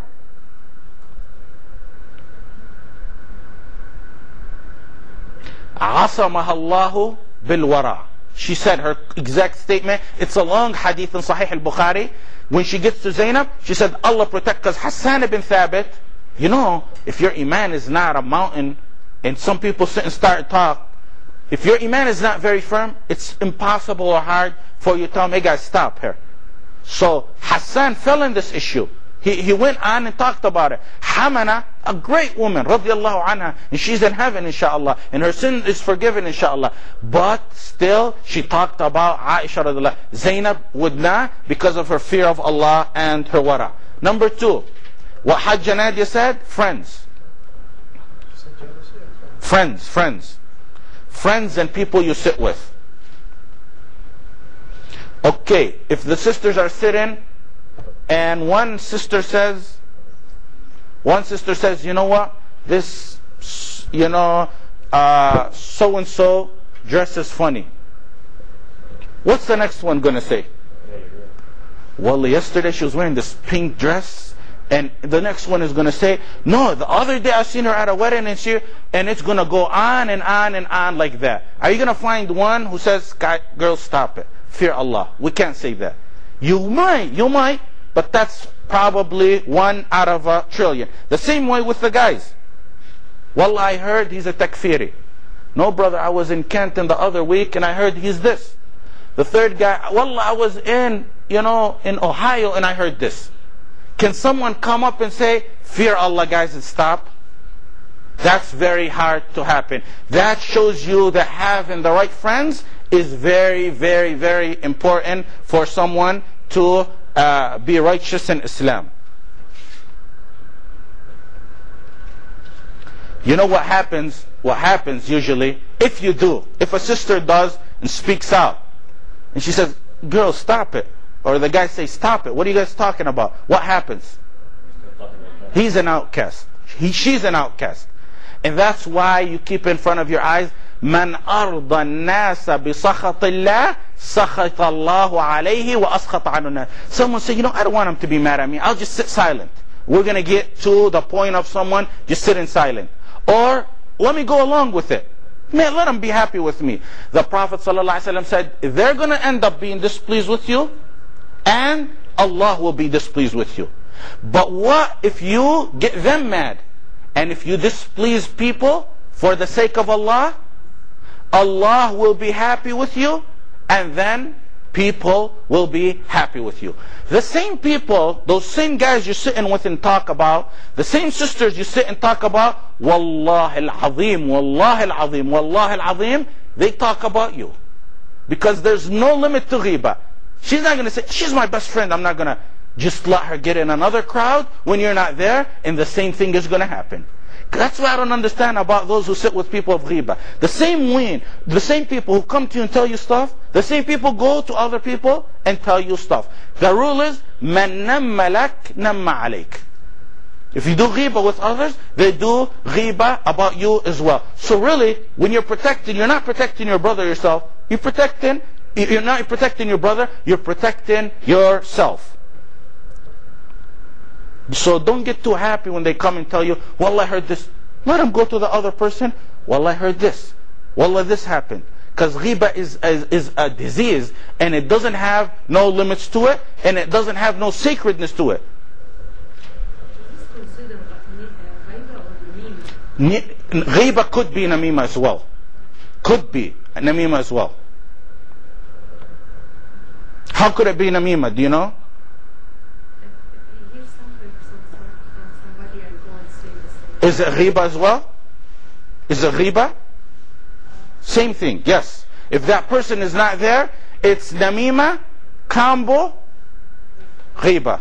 Speaker 1: عَصَمَهَا اللَّهُ بِالْوَرَى. She said her exact statement. It's a long hadith in Sahih al-Bukhari. When she gets to Zainab, she said, Allah protect us. Hassan ibn Thabit, if your iman is not a mountain, and some people sit and start to talk, if your iman is not very firm, it's impossible or hard for you to tell them, hey guys, stop here. So Hassan fell in this issue. He went on and talked about it. Hamana, a great woman, radiallahu anha, and she's in heaven, inshallah, and her sin is forgiven, inshallah. But still, she talked about Aisha radiallahu. Zainab would not, because of her fear of Allah and her wara. Number 2, what Hajj Nadia said, friends. Friends and people you sit with. Okay, if the sisters are sitting, and one sister says, you know what, this, so-and-so dresses funny. What's the next one going to say? Well, yesterday she was wearing this pink dress, and the next one is going to say, no, the other day I seen her at a wedding, and it's going to go on and on and on like that. Are you going to find one who says, girl, stop it, fear Allah? We can't say that. You might, but that's probably 1 out of a trillion. The same way with the guys. Wallah, I heard he's a takfiri. No, brother, I was in Canton the other week and I heard he's this. The third guy, wallah, I was in Ohio and I heard this. Can someone come up and say, fear Allah, guys, and stop? That's very hard to happen. That shows you that having the right friends is very, very, very important for someone to be righteous in Islam. You know what happens? What happens usually, if you do, if a sister does and speaks out, and she says, girl, stop it. Or the guy says, stop it. What are you guys talking about? What happens? He's an outcast. She's an outcast. And that's why you keep in front of your eyes, من أرضى الناس بسخط الله سخط الله عليه وأسخط عنه الناس. Someone say, you know, I don't want him to be mad at me. I'll just sit silent. We're going to get to the point of someone just sitting silent. Or let me go along with it. Man, let them be happy with me. The Prophet ﷺ said, they're going to end up being displeased with you, and Allah will be displeased with you. But what if you get them mad? And if you displease people for the sake of Allah, Allah will be happy with you, and then people will be happy with you. The same people, those same guys you're sitting with and talk about, the same sisters you sit and talk about, Wallahi al-Azim, Wallahi al-Azim, Wallahi al-Azim, they talk about you. Because there's no limit to ghiba. She's not going to say, she's my best friend, I'm not going to just let her get in another crowd when you're not there, and the same thing is going to happen. That's what I don't understand about those who sit with people of ghiba. The same people who come to you and tell you stuff, the same people go to other people and tell you stuff. The rule is, man namma lak namma alayk. If you do ghiba with others, they do ghiba about you as well. So really, when you're protecting, you're not protecting your brother yourself. You're not protecting your brother, you're protecting yourself. So don't get too happy when they come and tell you, Wallah, I heard this. Let them go to the other person. Wallah, I heard this. Wallah, this happened. Because ghiba is a disease, and it doesn't have no limits to it, and it doesn't have no sacredness to it.
Speaker 6: Is this considered ghiba or namima?
Speaker 1: Ghiba could be namima as well. Could be namima as well. How could it be namima? Do you know?
Speaker 6: If you hear something from somebody and go and say the same.
Speaker 1: Is it ghiba as well? Is it ghiba? Same thing, yes. If that person is not there, it's namima, combo, ghiba.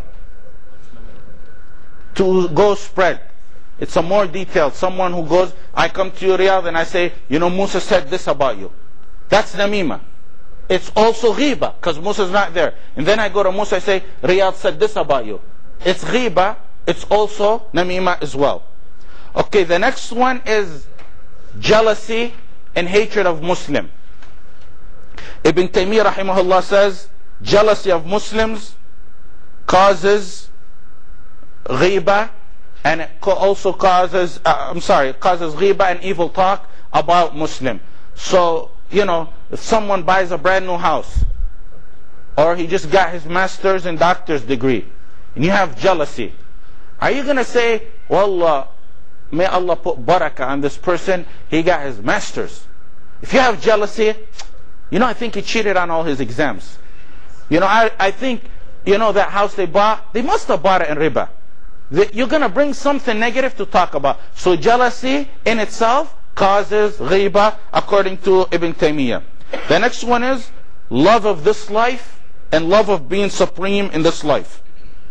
Speaker 1: To go spread. It's a more detailed. Someone who goes, I come to you, Riyadh, and I say, you know, Musa said this about you. That's namima. It's also ghiba, because Musa's not there. And then I go to Musa, I say, Riyadh said this about you. It's ghiba, it's also namima as well. Okay, the next one is jealousy and hatred of Muslim. Ibn Taymiyyah rahimahullah says, jealousy of Muslims causes ghiba, and it also causes, causes ghiba and evil talk about Muslim. So, you know, if someone buys a brand new house, or he just got his master's and doctor's degree, and you have jealousy, are you going to say, Wallah, may Allah put barakah on this person, he got his master's? If you have jealousy, you know, I think he cheated on all his exams. You know, I think, you know, that house they bought, they must have bought it in riba. You're going to bring something negative to talk about. So jealousy in itself causes ghiba, according to Ibn Taymiyyah. The next one is love of this life and love of being supreme in this life.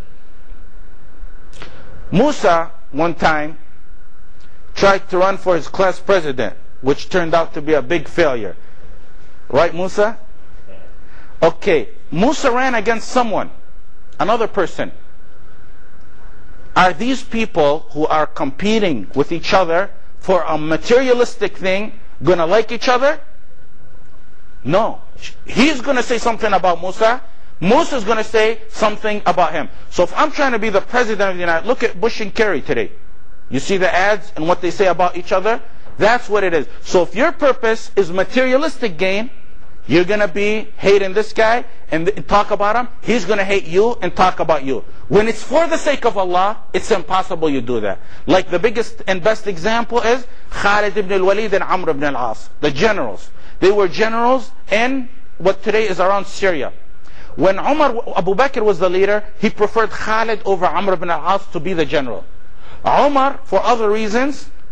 Speaker 1: Musa, one time, tried to run for his class president, which turned out to be a big failure. Right, Musa? Okay, Musa ran against someone, another person. Are these people who are competing with each other for a materialistic thing going to like each other? No. He's going to say something about Musa. Musa's going to say something about him. So if I'm trying to be the president of the United States, look at Bush and Kerry today. You see the ads and what they say about each other? That's what it is. So if your purpose is materialistic gain, you're going to be hating this guy and talk about him. He's going to hate you and talk about you. When it's for the sake of Allah, it's impossible you do that. Like the biggest and best example is Khalid ibn al-Walid and Amr ibn al-As, the generals. They were generals in what today is around Syria. When Abu Bakr was the leader, he preferred Khalid over Amr ibn al-As to be the general. Umar, for other reasons,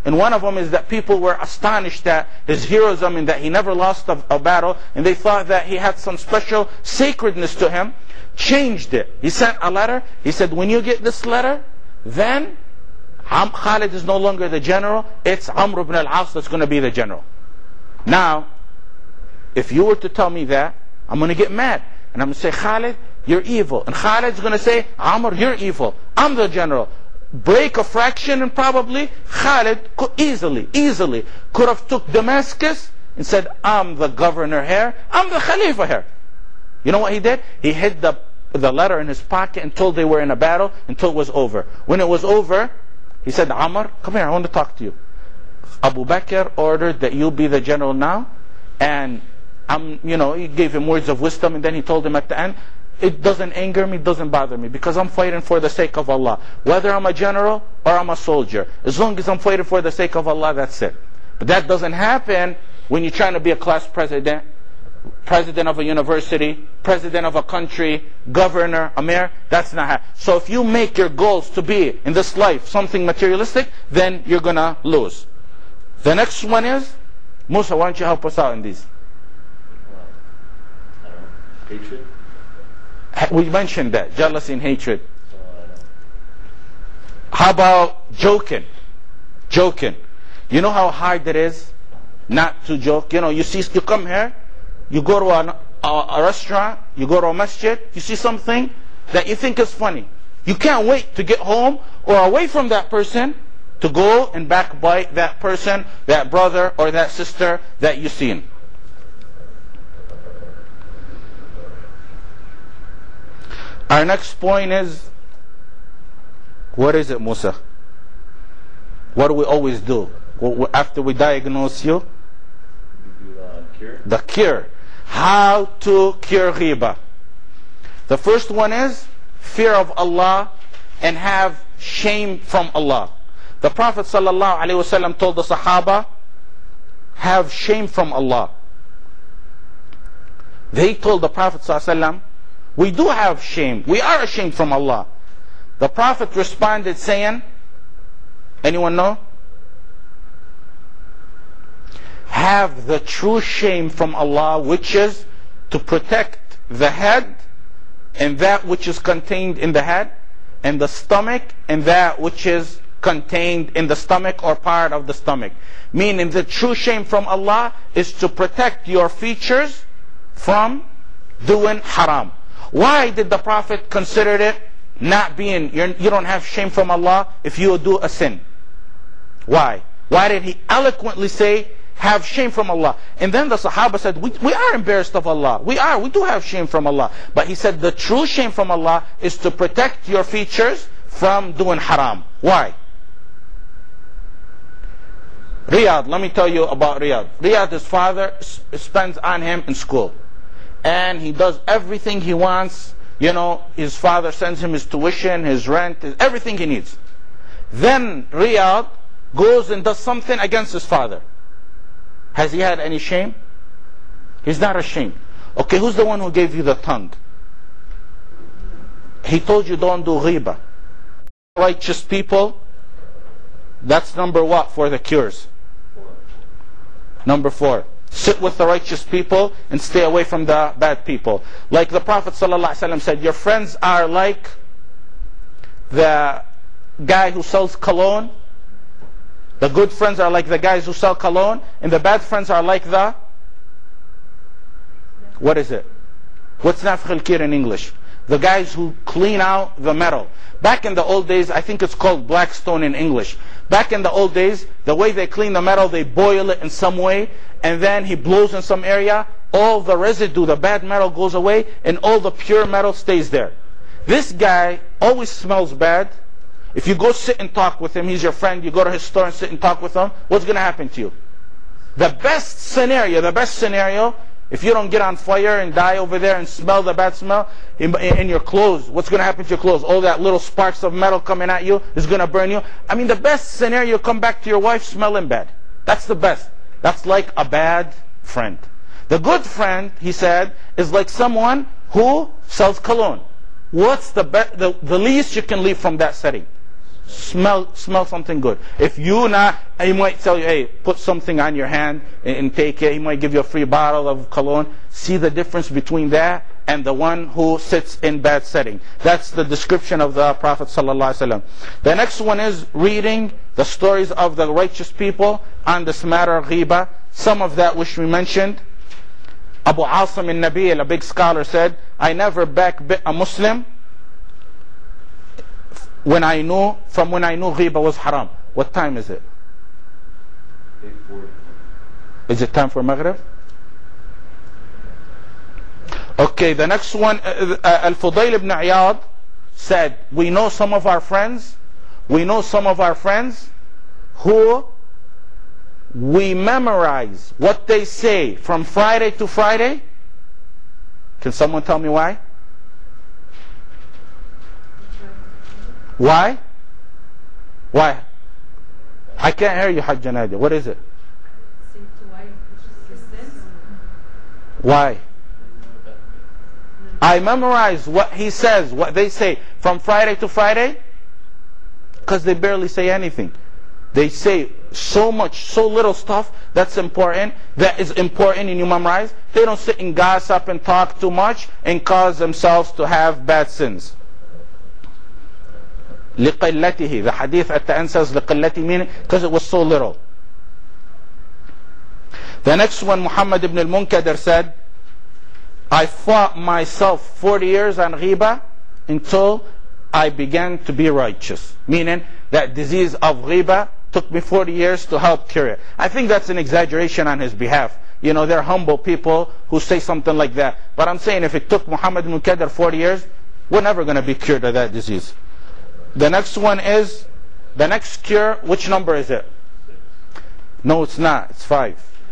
Speaker 1: And one of them is that people were astonished at his heroism and that he never lost a battle, and they thought that he had some special sacredness to him. Changed it. He sent a letter. He said, when you get this letter, then Khalid is no longer the general. It's Amr ibn al-As that's going to be the general. Now, if you were to tell me that, I'm going to get mad. And I'm going to say, Khalid, you're evil. And Khalid's going to say, Amr, you're evil. I'm the general. Break a fraction, and probably Khalid could easily could have took Damascus and said, I'm the governor here. I'm the Khalifa here. You know what he did? He hid the letter in his pocket until they were in a battle, until it was over. When it was over, he said, Amr, come here, I want to talk to you. Abu Bakr ordered that you be the general now. And he gave him words of wisdom, and then he told him at the end, it doesn't anger me, it doesn't bother me, because I'm fighting for the sake of Allah. Whether I'm a general or I'm a soldier, as long as I'm fighting for the sake of Allah, that's it. But that doesn't happen when you're trying to be a class president, president of a university, president of a country, governor, a mayor. That's not happening. So if you make your goals to be in this life something materialistic, then you're going to lose. The next one is, Musa, why don't you help us out in these?
Speaker 5: I don't know. Hatred?
Speaker 1: We mentioned that, jealousy and hatred. How about joking? Joking. You know how hard it is not to joke? You come here, you go to a restaurant, you go to a masjid, you see something that you think is funny. You can't wait to get home or away from that person to go and backbite that person, that brother or that sister that you've seen. Our next point is, what is it, Musa? What do we always do? After we diagnose you?
Speaker 5: Give you the cure?
Speaker 1: The cure. How to cure ghiba. The first one is fear of Allah and have shame from Allah. The Prophet ﷺ told the Sahaba, have shame from Allah. They told the Prophet ﷺ, we do have shame. We are ashamed from Allah. The Prophet responded saying, anyone know? Have the true shame from Allah, which is to protect the head and that which is contained in the head, and the stomach and that which is contained in the stomach or part of the stomach. Meaning the true shame from Allah is to protect your features from doing haram. Why did the Prophet consider it not being, you don't have shame from Allah if you do a sin? Why? Why did he eloquently say, have shame from Allah? And then the Sahaba said, we are embarrassed of Allah. We do have shame from Allah. But he said, the true shame from Allah is to protect your features from doing haram. Why? Riyadh, let me tell you about Riyadh. Riyadh, his father spends on him in school. And he does everything he wants. His father sends him his tuition, his rent, everything he needs. Then Riyadh goes and does something against his father. Has he had any shame? He's not ashamed. Okay, who's the one who gave you the tongue? He told you don't do ghiba. Righteous people, that's number what for the cures? Number 4. Sit with the righteous people and stay away from the bad people. Like the Prophet ﷺ said, your friends are like the guy who sells cologne. The good friends are like the guys who sell cologne, and the bad friends are like the, what is it? What's nafkh al-kir in English? The guys who clean out the metal. Back in the old days, I think it's called blackstone in English. Back in the old days, the way they clean the metal, they boil it in some way, and then he blows in some area, all the residue, the bad metal goes away, and all the pure metal stays there. This guy always smells bad. If you go sit and talk with him, he's your friend, you go to his store and sit and talk with him, what's going to happen to you? The best scenario, if you don't get on fire and die over there and smell the bad smell in your clothes, what's going to happen to your clothes? All that little sparks of metal coming at you is going to burn you. I mean, the best scenario, you come back to your wife smelling bad. That's the best. That's like a bad friend. The good friend, he said, is like someone who sells cologne. What's the least you can leave from that setting? Smell something good. If you not, he might tell you, hey, put something on your hand and take it. He might give you a free bottle of cologne. See the difference between that and the one who sits in bad setting. That's the description of the Prophet ﷺ. The next one is reading the stories of the righteous people on this matter of ghiba. Some of that which we mentioned. Abu Asim al-Nabil, a big scholar, said, I never backbit a Muslim when I knew ghiba was haram. What time is it?
Speaker 5: 8:40.
Speaker 1: Is it time for Maghrib? Okay, the next one, Al-Fudayl ibn Iyad said, we know some of our friends who we memorize what they say from Friday to Friday. Can someone tell me why? Why? Why? I can't hear you, Hajj Nadia. What is it? Why? I memorize what he says, what they say from Friday to Friday, because they barely say anything. They say so much, so little stuff that's important, that is important, and you memorize. They don't sit and gossip and talk too much and cause themselves to have bad sins. لِقِلَّتِهِ. The hadith at the end says لِقِلَّتِهِ, meaning because it was so little. The next one, Muhammad ibn al-Munkadir said, I fought myself 40 years on ghiba until I began to be righteous. Meaning that disease of ghiba took me 40 years to help cure it. I think that's an exaggeration on his behalf. You know, they're humble people who say something like that. But I'm saying if it took Muhammad ibn al-Munkadir 40 years, we're never going to be cured of that disease. The next one is, the next cure, which number is it? No, it's not. It's 5.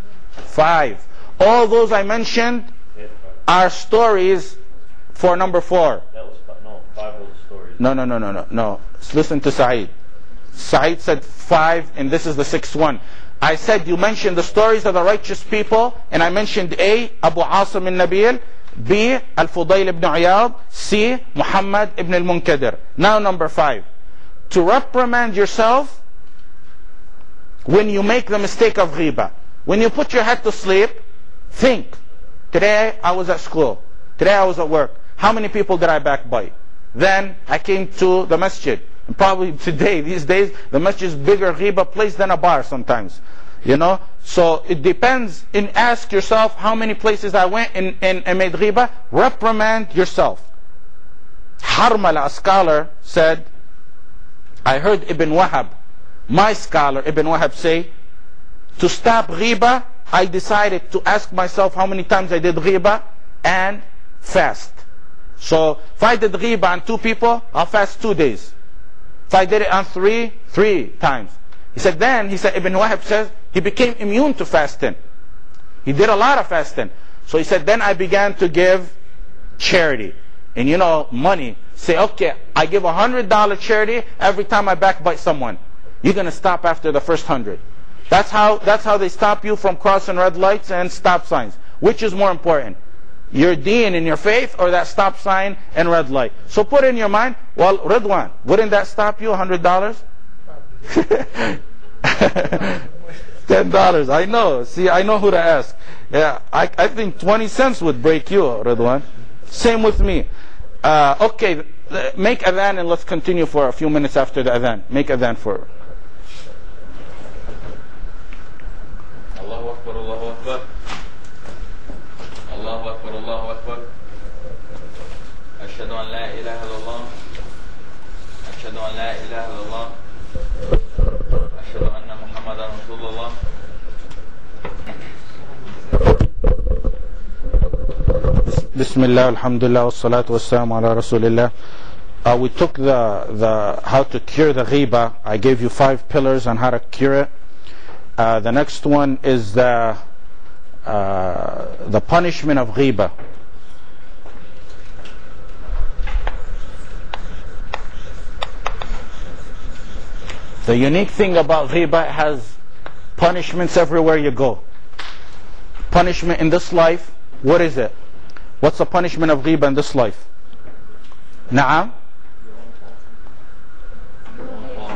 Speaker 1: 5. All those I mentioned are stories for number 4.
Speaker 5: That was 5 was the stories.
Speaker 1: No. Listen to Saeed. Saeed said 5, and this is the 6th one. I said you mentioned the stories of the righteous people, and I mentioned A, Abu Asim al-Nabil, B, Al-Fudayl ibn Iyad, C, Muhammad ibn al-Munkadir. Now number 5. To reprimand yourself when you make the mistake of ghiba. When you put your head to sleep, think. Today I was at school. Today I was at work. How many people did I backbite? Then I came to the masjid. And probably today, these days, the masjid is bigger ghiba place than a bar sometimes. You know? So it depends. And ask yourself how many places I went and made ghiba. Reprimand yourself. Harmala, a scholar, said, I heard Ibn Wahab, my scholar Ibn Wahab, say, to stop ghiba, I decided to ask myself how many times I did ghiba and fast. So if I did ghiba on 2 people, I'll fast 2 days. If I did it on 3 times. He said Ibn Wahab says, he became immune to fasting. He did a lot of fasting. So he said, then I began to give charity. And you know, money. Say, okay, I give $100 charity every time I backbite someone. You're going to stop after the first 100. That's how they stop you from crossing red lights and stop signs. Which is more important? Your deen and your faith, or that stop sign and red light? So put in your mind, well, Ridwan, wouldn't that stop you $100? $10. I know. See, I know who to ask. Yeah, I think 20 cents would break you, Ridwan. Same with me. Okay, make adhan and let's continue for a few minutes after the adhan. Make adhan for.
Speaker 2: Allahu Akbar, Allahu Akbar. Allahu Akbar, Allahu Akbar. Ashhadu an la ilaha illallah. Ashhadu an la ilaha illallah. Ashhadu anna Muhammadan Rasulullah.
Speaker 1: Bismillah, alhamdulillah, wassalatu wassalamu ala rasulillah. We took the how to cure the ghiba. I gave you 5 pillars on how to cure it. The next one is the punishment of ghiba. The unique thing about ghiba, it has punishments everywhere you go. Punishment in this life, what is it? What's the punishment of ghiba in this life? Na'am?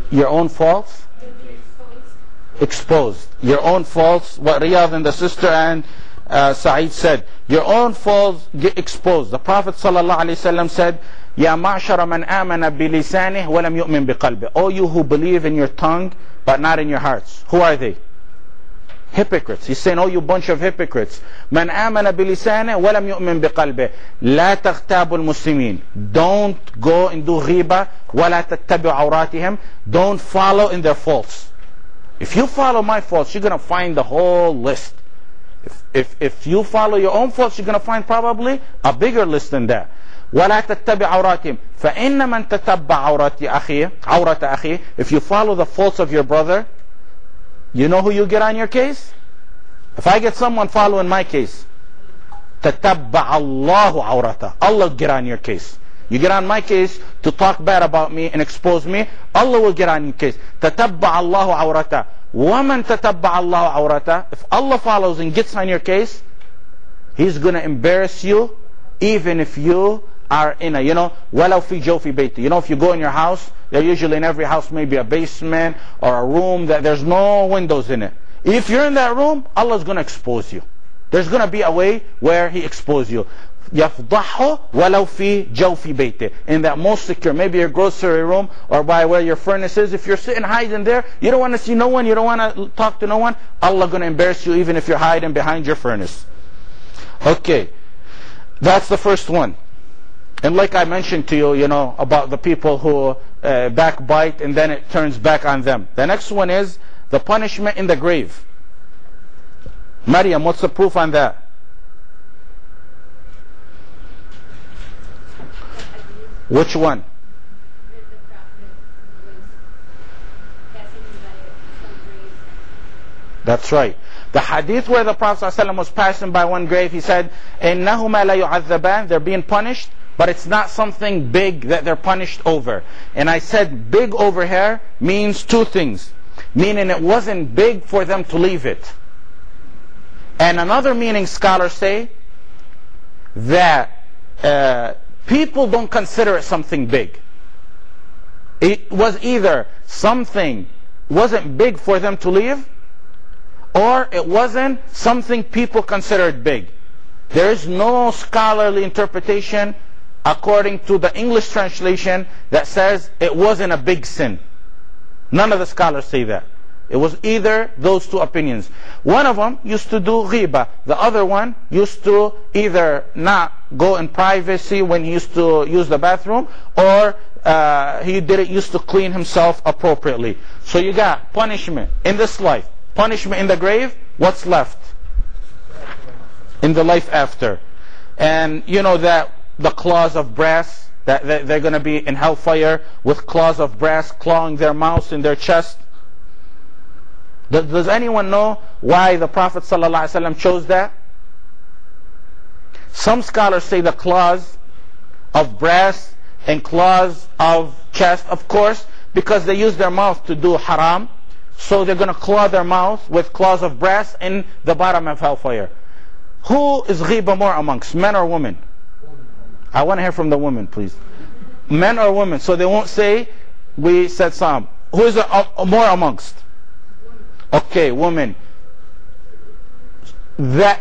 Speaker 1: Your own faults? Exposed. Your own faults. What Riyadh and the sister and Sa'id said. Your own faults get exposed. The Prophet ﷺ said, Ya ma'shara man amana bilisanih wa lam yu'min biqalbih. O you who believe in your tongue but not in your hearts. Who are they? Hypocrites. He's saying, oh you bunch of hypocrites. Man amana bilisanih wa lam yu'min biqalbih. La taghtabu al-muslimin. Don't go and do ghiba. Wa la tattabi'u awratihim. Don't follow in their faults. If you follow my faults, you're going to find the whole list. If you follow your own faults, you're going to find probably a bigger list than that. وَلَا تَتَّبِعْ عَوْرَاتِهِمْ فَإِنَّ مَنْ تَتَبَّعْ عَوْرَةَ أَخِيهِ. If you follow the faults of your brother, you know who you get on your case? If I get someone following my case, تَتَبَّعَ اللَّهُ عَوْرَةَ. Allah will get on your case. You get on my case to talk bad about me and expose me, Allah will get on your case. تَتَبَّعَ اللَّهُ عَوْرَةَ وَمَنْ تَتَبَّعَ اللَّهُ عَوْرَةَ. If Allah follows and gets on your case, He's going to embarrass you even if you are in a, وَلَوْ فِي جَوْفِ بَيْتِ. If you go in your house, there usually in every house maybe a basement or a room that there's no windows in it. If you're in that room, Allah's going to expose you. There's going to be a way where He exposes you. يَفْضَحُ وَلَوْ فِي جَوْفِ بَيْتِ. In that most secure, maybe your grocery room or by where your furnace is. If you're sitting hiding there, you don't want to see no one, you don't want to talk to no one, Allah going to embarrass you even if you're hiding behind your furnace. Okay, that's the first one. And like I mentioned to you, about the people who backbite and then it turns back on them. The next one is the punishment in the grave. Maryam, what's the proof on that? Which one? That's right. The hadith where the Prophet ﷺ was passing by one grave, he said, إِنَّهُمَا لَا يُعَذَّبَانِ. They're being punished, but it's not something big that they're punished over. And I said big over here means two things. Meaning it wasn't big for them to leave it. And another meaning scholars say that people don't consider it something big. It was either something wasn't big for them to leave, or it wasn't something people considered big. There is no scholarly interpretation according to the English translation that says it wasn't a big sin. None of the scholars say that. It was either those two opinions. One of them used to do ghiba. The other one used to either not go in privacy when he used to use the bathroom, or he didn't used to clean himself appropriately. So you got punishment in this life, punishment in the grave. What's left? In the life after. And you know that the claws of brass, that they're going to be in hellfire with claws of brass clawing their mouths in their chest. Does anyone know why the Prophet ﷺ chose that? Some scholars say the claws of brass and claws of chest, of course, because they use their mouth to do haram. So they're going to claw their mouth with claws of brass in the bottom of hellfire. Who is ghiba more amongst, men or women? I want to hear from the women, please. Men or women? So they won't say, we said some. Who is more amongst? Okay, women. That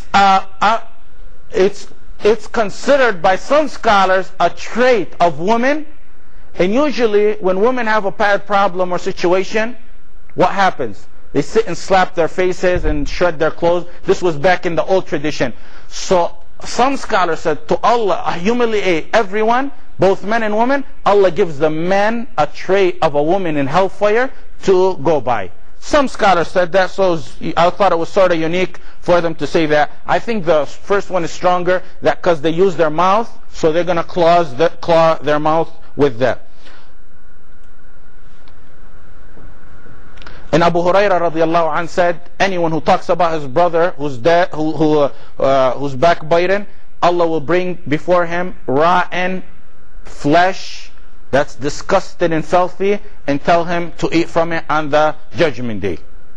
Speaker 1: it's considered by some scholars a trait of women, and usually when women have a bad problem or situation, what happens? They sit and slap their faces and shred their clothes. This was back in the old tradition. So some scholars said to Allah humiliate everyone, both men and women. Allah gives the men a trait of a woman in hellfire to go by. Some scholars said that, so I thought it was sort of unique for them to say that. I think the first one is stronger, that because they use their mouth, so they're going to claw their mouth with that. And Abu Hurairah radiallahu anh said, anyone who talks about his brother who's dead, who's backbiting, Allah will bring before him rotten flesh that's disgusting and filthy, and tell him to eat from it on the judgment day.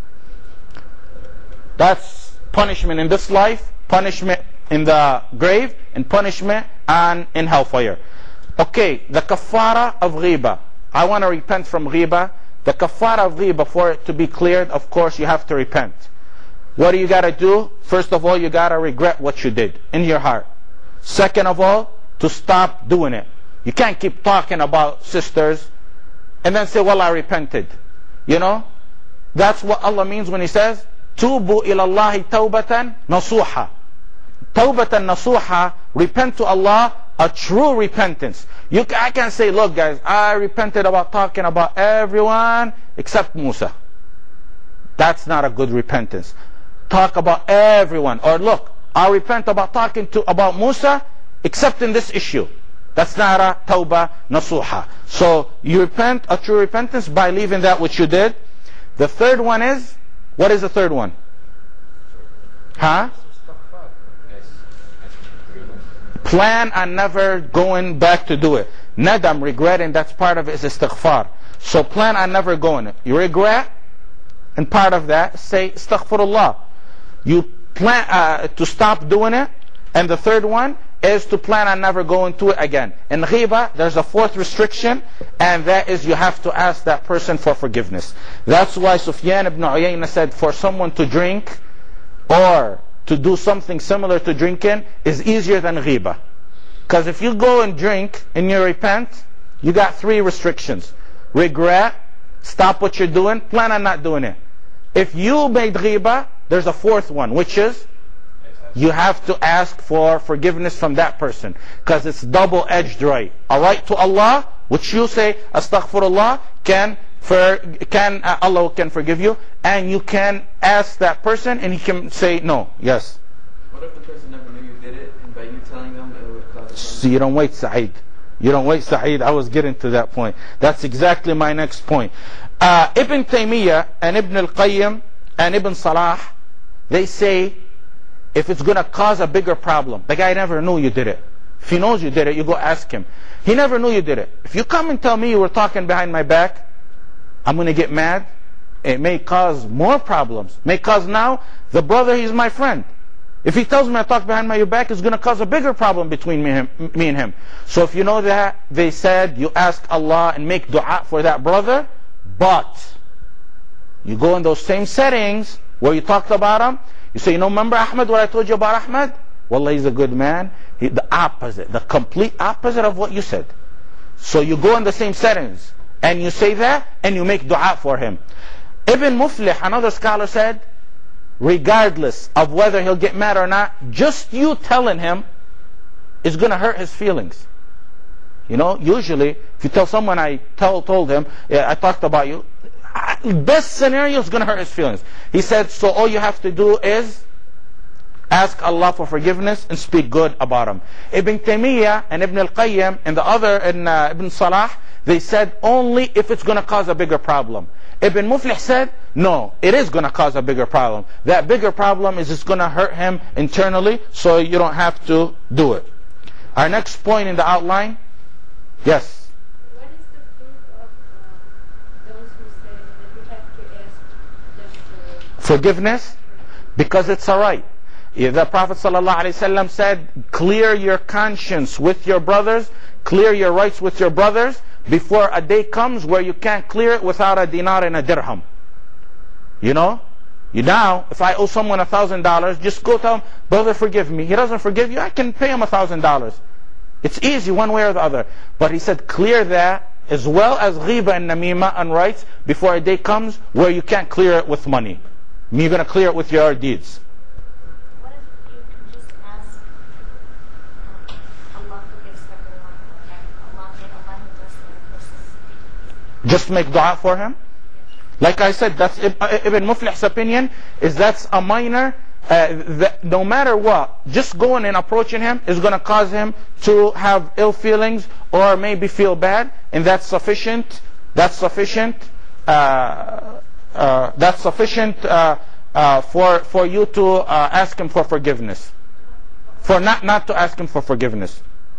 Speaker 1: That's punishment in this life, punishment in the grave, and punishment in hellfire. Okay, the kafara of ghiba. I want to repent from ghiba. The kafara of ghiba, for it to be cleared, of course, you have to repent. What do you got to do? First of all, you got to regret what you did in your heart. Second of all, to stop doing it. You can't keep talking about sisters and then say, well, I repented. You know? That's what Allah means when He says, Tubu ilallahi tawbatan nasuha. Tawbatan nasuha, repent to Allah, a true repentance. I can say, look guys, I repented about talking about everyone except Musa. That's not a good repentance. Talk about everyone. Or look, I repent about talking about Musa except in this issue. That's not a tawbah nasuha. So you repent, a true repentance, by leaving that which you did. The third one is, what is the third one? Huh? Plan on never going back to do it. Nadam, regretting, that's part of it, is istighfar. So plan on never going it. You regret, and part of that, say astaghfirullah. You plan to stop doing it. And the third one is to plan on never going to it again. In ghiba, there's a fourth restriction, and that is you have to ask that person for forgiveness. That's why Sufyan ibn Uyayna said, for someone to drink or to do something similar to drinking is easier than ghiba. Because if you go and drink and you repent, you got three restrictions. Regret, stop what you're doing, plan on not doing it. If you made ghiba, there's a fourth one, which is you have to ask for forgiveness from that person. Because it's double-edged right. A right to Allah, which you say, astaghfirullah, Allah can forgive you, and you can ask that person and He can say no. Yes?
Speaker 2: What if the person never knew you did it, and by you telling them it would cause a
Speaker 1: So you don't wait, Sa'id. You don't wait, Sa'id. I was getting to that point. That's exactly my next point. Ibn Taymiyyah and Ibn al-Qayyim and Ibn Salah, they say, if it's going to cause a bigger problem, the guy never knew you did it. If he knows you did it, you go ask him. He never knew you did it. If you come and tell me you were talking behind my back, I'm going to get mad. It may cause more problems. May cause now, the brother, he's my friend. If he tells me I talk behind my back, it's going to cause a bigger problem between me and him. So if you know that, they said you ask Allah and make dua for that brother, but you go in those same settings where you talked about him, you say, you know, remember Ahmed, what I told you about Ahmed? Wallah, he's a good man. The opposite, the complete opposite of what you said. So you go in the same settings, and you say that, and you make dua for him. Ibn Muflih, another scholar, said, regardless of whether he'll get mad or not, just you telling him is going to hurt his feelings. You know, usually, if you tell someone I told him, yeah, I talked about you, best scenario is going to hurt his feelings. He said, so all you have to do is ask Allah for forgiveness and speak good about him. Ibn Taymiyyah and Ibn al-Qayyim and the other, Ibn Salah, they said only if it's going to cause a bigger problem. Ibn Muflih said, no, it is going to cause a bigger problem. That bigger problem is it's going to hurt him internally, so you don't have to do it. Our next point in the outline, yes?
Speaker 6: What is the proof of those who say that we have to ask them for
Speaker 1: Forgiveness? Because it's a right. The Prophet ﷺ said, clear your conscience with your brothers, clear your rights with your brothers, before a day comes where you can't clear it without a dinar and a dirham. You know? Now, if I owe someone $1,000, just go tell him, brother, forgive me. He doesn't forgive you, I can pay him $1,000. It's easy one way or the other. But he said, clear that, as well as ghiba and namima and rights, before a day comes where you can't clear it with money. You're going to clear it with your deeds.
Speaker 7: What if you can just ask Allah forgives everyone, and Allah made Allah who does the versus
Speaker 1: Just make dua for him. Like I said, that's Ibn Muflih's opinion, is that's a minor, that no matter what, just going and approaching him is going to cause him to have ill feelings or maybe feel bad, and that's sufficient. That's sufficient for you to ask him for forgiveness. For not to ask him for forgiveness.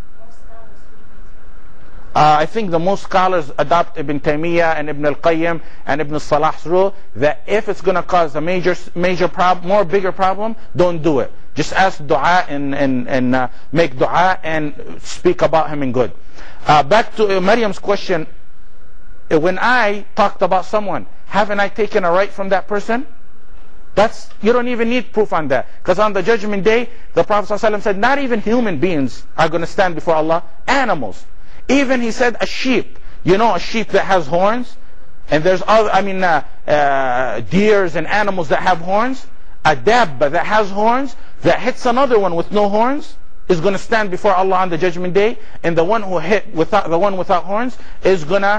Speaker 1: I think the most scholars adopt Ibn Taymiyyah and Ibn al-Qayyim and Ibn Salah's rule that if it's going to cause a major problem, more bigger problem, don't do it. Just ask dua and make dua and speak about him in good. Back to Maryam's question. when I talked about someone, haven't I taken a right from that person? You don't even need proof on that. Because on the judgment day, the Prophet ﷺ said, not even human beings are going to stand before Allah, animals. Even he said a sheep. You know a sheep that has horns? And there's other, deers and animals that have horns. A dabba that has horns, that hits another one with no horns, is going to stand before Allah on the judgment day. And the one who hit the one without horns is going to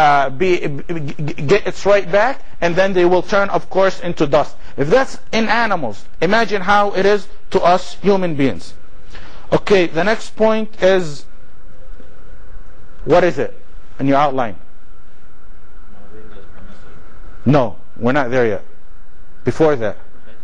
Speaker 1: get its right back, and then they will turn, of course, into dust. If that's in animals, imagine how it is to us human beings. Okay, the next point is, what is it in your outline? No, we're not there yet. Before that,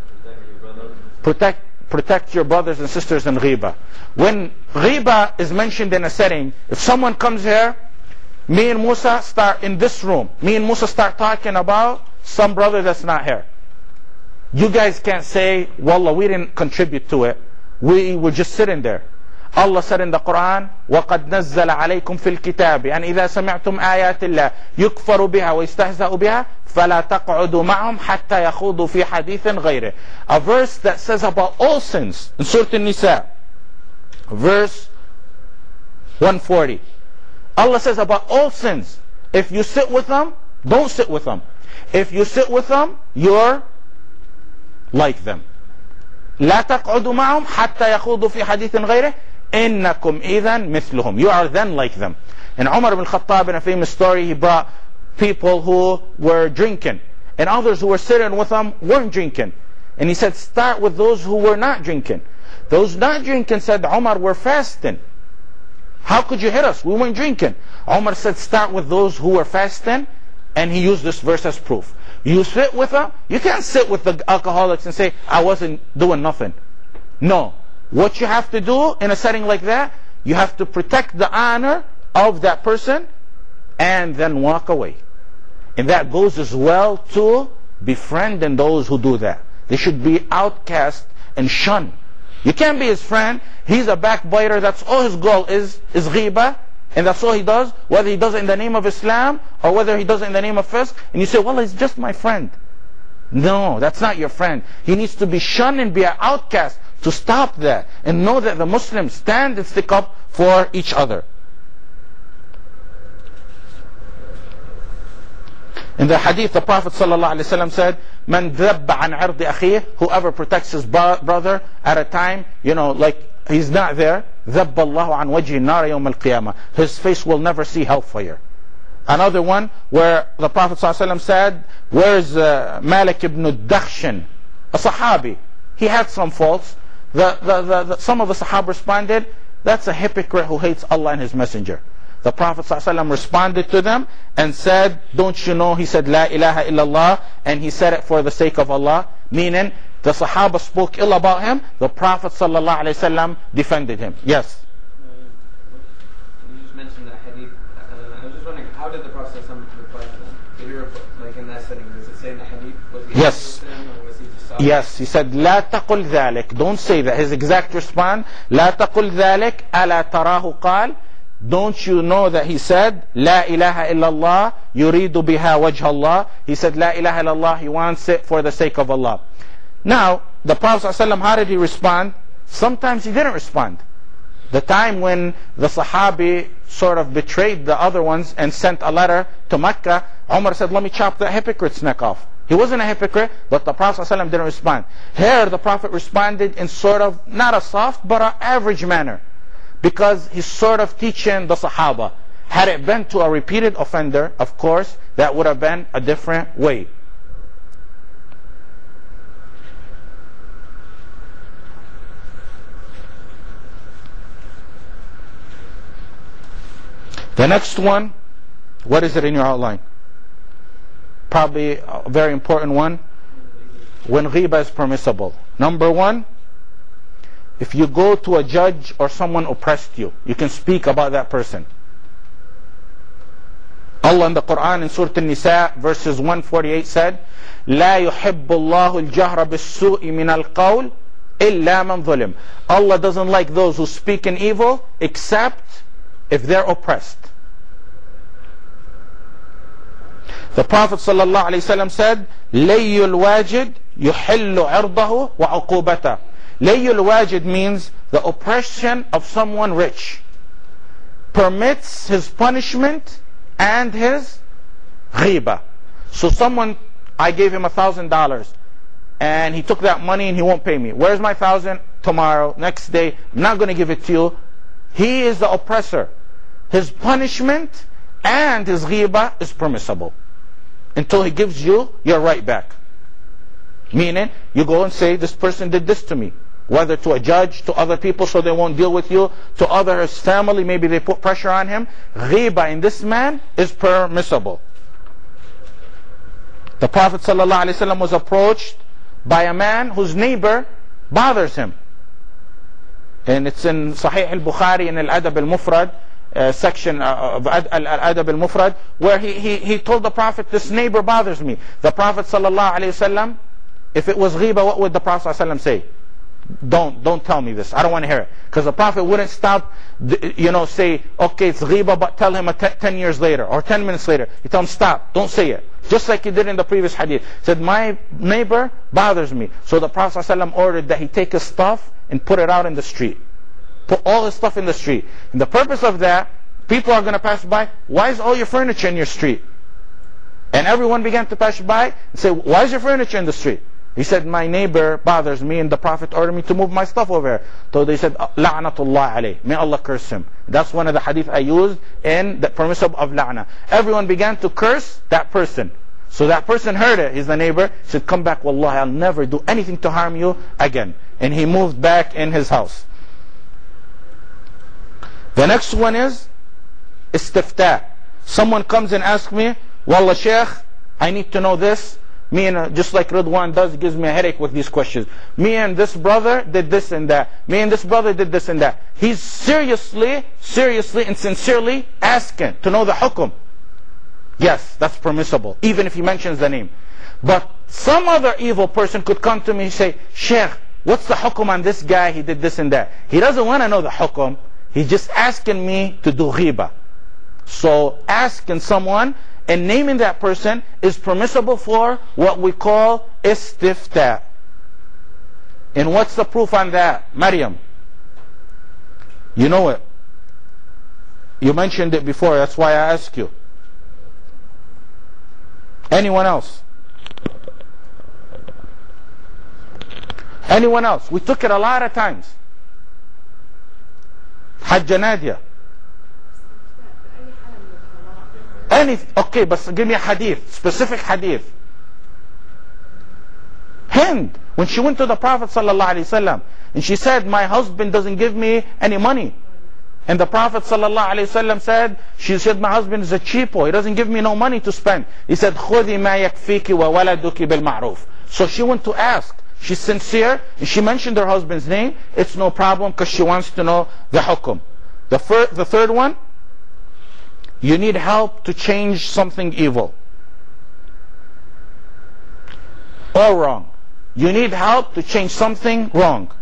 Speaker 1: protect your brothers and sisters in ghiba. When ghiba is mentioned in a setting, if someone comes here, me and Musa start in this room. Me and Musa start talking about some brother that's not here. You guys can't say, Wallah, we didn't contribute to it. We were just sitting there. Allah said in the Quran, وَقَدْ نَزَّلَ عَلَيْكُمْ فِي الْكِتَابِ أَنْ إِذَا سَمِعْتُمْ آيَاتِ اللَّهِ يُكْفَرُ بِهَا وَيُسْتَهْزَأُ بِهَا فَلَا تَقْعُدُوا مَعَهُمْ حَتَّى يَخُوضُوا فِي حَدِيثٍ غَيْرِهِ. A verse that says about all sins in Surah An-Nisa, verse 140. Allah says about all sins, if you sit with them, don't sit with them. If you sit with them, you're like them. لا تقعدوا معهم حتى يخوضوا في حديث غيره إنكم إذا مثلهم. You are then like them. And Umar ibn Khattab, in a famous story, he brought people who were drinking, and others who were sitting with them weren't drinking. And he said, start with those who were not drinking. Those not drinking said, Umar, we're fasting. How could you hit us? We weren't drinking. Umar said, start with those who were fasting, and he used this verse as proof. You sit with them. You can't sit with the alcoholics and say, I wasn't doing nothing. No. What you have to do in a setting like that, you have to protect the honor of that person and then walk away. And that goes as well to befriending those who do that. They should be outcast and shunned. You can't be his friend. He's a backbiter. That's all his goal is ghiba. And that's all he does, whether he does it in the name of Islam or whether he does it in the name of fiqh. And you say, well, he's just my friend. No, that's not your friend. He needs to be shunned and be an outcast to stop that. And know that the Muslims stand and stick up for each other. In the hadith, the Prophet ﷺ said, Man dhabba an ardi akhih, whoever protects his brother at a time, like he's not there, ذَبَّ اللَّهُ عَنْ وَجْهِ النَّارِ يَوْمَ الْقِيَامَةِ. His face will never see hellfire. Another one where the Prophet ﷺ said, where's Malik ibn Dakhshan, a Sahabi. He had some faults. Some of the Sahaba responded, that's a hypocrite who hates Allah and His Messenger. The Prophet ﷺ responded to them and said, don't you know, he said, La ilaha illallah, and he said it for the sake of Allah, meaning the Sahaba spoke ill about him, the Prophet ﷺ defended him. Yes?
Speaker 2: You just mentioned that hadith. I was just wondering, how did the Prophet ﷺ reply to them? Did he reply, like in that setting, does it say in the hadith? Was he
Speaker 1: Yes.
Speaker 2: angry with them, or was he just sorry?
Speaker 1: Yes, he said, لا تقل ذلك. Don't say that. His exact response, لا تقل ذلك ألا تراه قال. Don't you know that he said, لا إله إلا الله يريد بها وجه الله. He said, لا إله إلا الله, he wants it for the sake of Allah. Now, the Prophet ﷺ, how did he respond? Sometimes he didn't respond. The time when the Sahabi sort of betrayed the other ones and sent a letter to Mecca, Umar said, let me chop that hypocrite's neck off. He wasn't a hypocrite, but the Prophet ﷺ didn't respond. Here, the Prophet responded in sort of, not a soft, but an average manner. Because he's sort of teaching the Sahaba. Had it been to a repeated offender, of course, that would have been a different way. The next one, what is it in your outline? Probably a very important one. When ghiba is permissible. Number one, if you go to a judge or someone oppressed you, you can speak about that person. Allah in the Quran in Surah An-Nisa verses 148 said, لا يحب الله الجهر بالسوء من القول إلا من ظلم. Allah doesn't like those who speak in evil except if they're oppressed. The Prophet ﷺ said, لَيُّ الْوَاجِدْ يُحِلُّ عِرْضَهُ وَعُقُوبَتَهُ. لَيُّ الْوَاجِدْ means the oppression of someone rich permits his punishment and his ghiba. So someone, I gave him $1,000 and he took that money and he won't pay me. Where's my 1,000? Tomorrow, next day, I'm not going to give it to you. He is the oppressor. His punishment and his ghiba is permissible until he gives you your right back. Meaning, you go and say, this person did this to me. Whether to a judge, to other people so they won't deal with you, to his family, maybe they put pressure on him. Ghiba in this man is permissible. The Prophet ﷺ was approached by a man whose neighbor bothers him. And it's in Sahih al-Bukhari in Al-Adab al-Mufrad, section of Al-Adab al-Mufrad, where he told the Prophet, this neighbor bothers me. The Prophet ﷺ, if it was ghiba, what would the Prophet ﷺ say? Don't tell me this. I don't want to hear it. Because the Prophet wouldn't stop, say, okay, it's ghiba, but tell him 10 years later or 10 minutes later. You tell him, stop, don't say it. Just like he did in the previous hadith. He said, my neighbor bothers me. So the Prophet ﷺ ordered that he take his stuff and put it out in the street. Put all his stuff in the street. And the purpose of that, people are going to pass by, why is all your furniture in your street? And everyone began to pass by and say, why is your furniture in the street? He said, my neighbor bothers me and the Prophet ordered me to move my stuff over here. So they said, la'natullah alayh. May Allah curse him. That's one of the hadith I used in the permissible of la'na. Everyone began to curse that person. So that person heard it. He's the neighbor. He said, come back, wallahi, I'll never do anything to harm you again. And he moved back in his house. The next one is istiftah. Someone comes and asks me, wallah shaykh, I need to know this. Me and just like Ridwan does, gives me a headache with these questions. Me and this brother did this and that. Me and this brother did this and that. He's seriously and sincerely asking to know the hukum. Yes, that's permissible, even if he mentions the name. But some other evil person could come to me and say, Sheikh, what's the hukum on this guy? He did this and that. He doesn't want to know the hukum. He's just asking me to do ghiba. So asking someone and naming that person is permissible for what we call istiftah. And what's the proof on that? Maryam, you know it. You mentioned it before, that's why I asked you. Anyone else? Anyone else? We took it a lot of times. Hajja Nadia. Okay, but give me a hadith, specific hadith. Hind, when she went to the Prophet ﷺ and she said, my husband doesn't give me any money. And the Prophet ﷺ said, she said, my husband is a cheapo, he doesn't give me no money to spend. He said, خُذِ مَا يَكْفِيكِ وَوَلَدُكِ بِالْمَعْرُوفِ. So she went to ask. She's sincere, and she mentioned her husband's name. It's no problem because she wants to know the hukum. The third one, you need help to change something evil or wrong. You need help to change something wrong.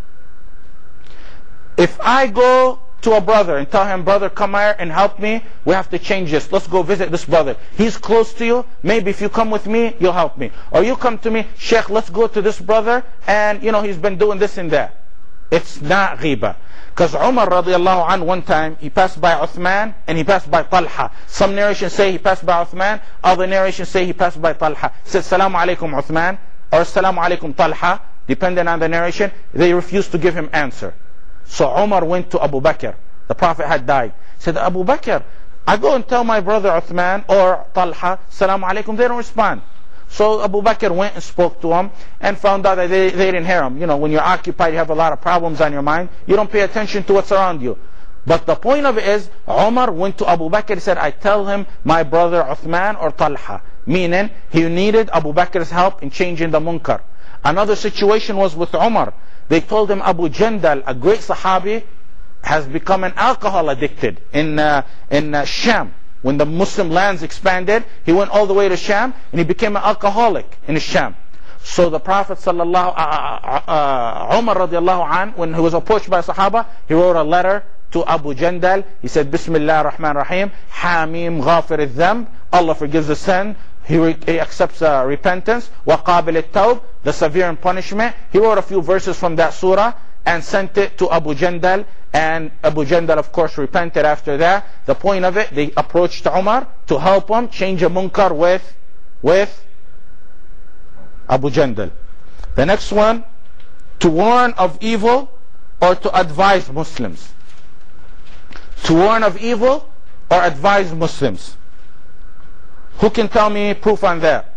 Speaker 1: If I go to a brother and tell him, brother, come here and help me, we have to change this. Let's go visit this brother. He's close to you. Maybe if you come with me, you'll help me. Or you come to me, Sheikh, let's go to this brother and he's been doing this and that. It's not ghiba. Because Umar radiallahu anh, one time, he passed by Uthman and he passed by Talha. Some narrations say he passed by Uthman, other narrations say he passed by Talha. He said, Salamu alaikum Uthman, or Salamu alaikum Talha, depending on the narration. They refused to give him answer. So Umar went to Abu Bakr. The Prophet had died. He said, Abu Bakr, I go and tell my brother Uthman or Talha, Salamu alaikum, they don't respond. So Abu Bakr went and spoke to him and found out that they didn't hear him. When you're occupied, you have a lot of problems on your mind. You don't pay attention to what's around you. But the point of it is, Umar went to Abu Bakr and said, I tell him my brother Uthman or Talha. Meaning, he needed Abu Bakr's help in changing the munkar. Another situation was with Umar. They told him Abu Jandal, a great Sahabi, has become an alcohol addicted in Sham. When the Muslim lands expanded, he went all the way to Sham and he became an alcoholic in Sham. So the Prophet Umar radiallahu anh, when he was approached by Sahaba, he wrote a letter to Abu Jandal. He said, Bismillah ar-Rahman ar-Rahim, Hamim ghafir al-dhanb, Allah forgives the sin, he accepts repentance. وَقَابِلِ التَّوْبِ, the severe punishment. He wrote a few verses from that surah and sent it to Abu Jandal. And Abu Jandal, of course, repented after that. The point of it, they approached Umar to help him change a munkar with Abu Jandal. The next one, to warn of evil or to advise Muslims. To warn of evil or advise Muslims. Who can tell me proof on that?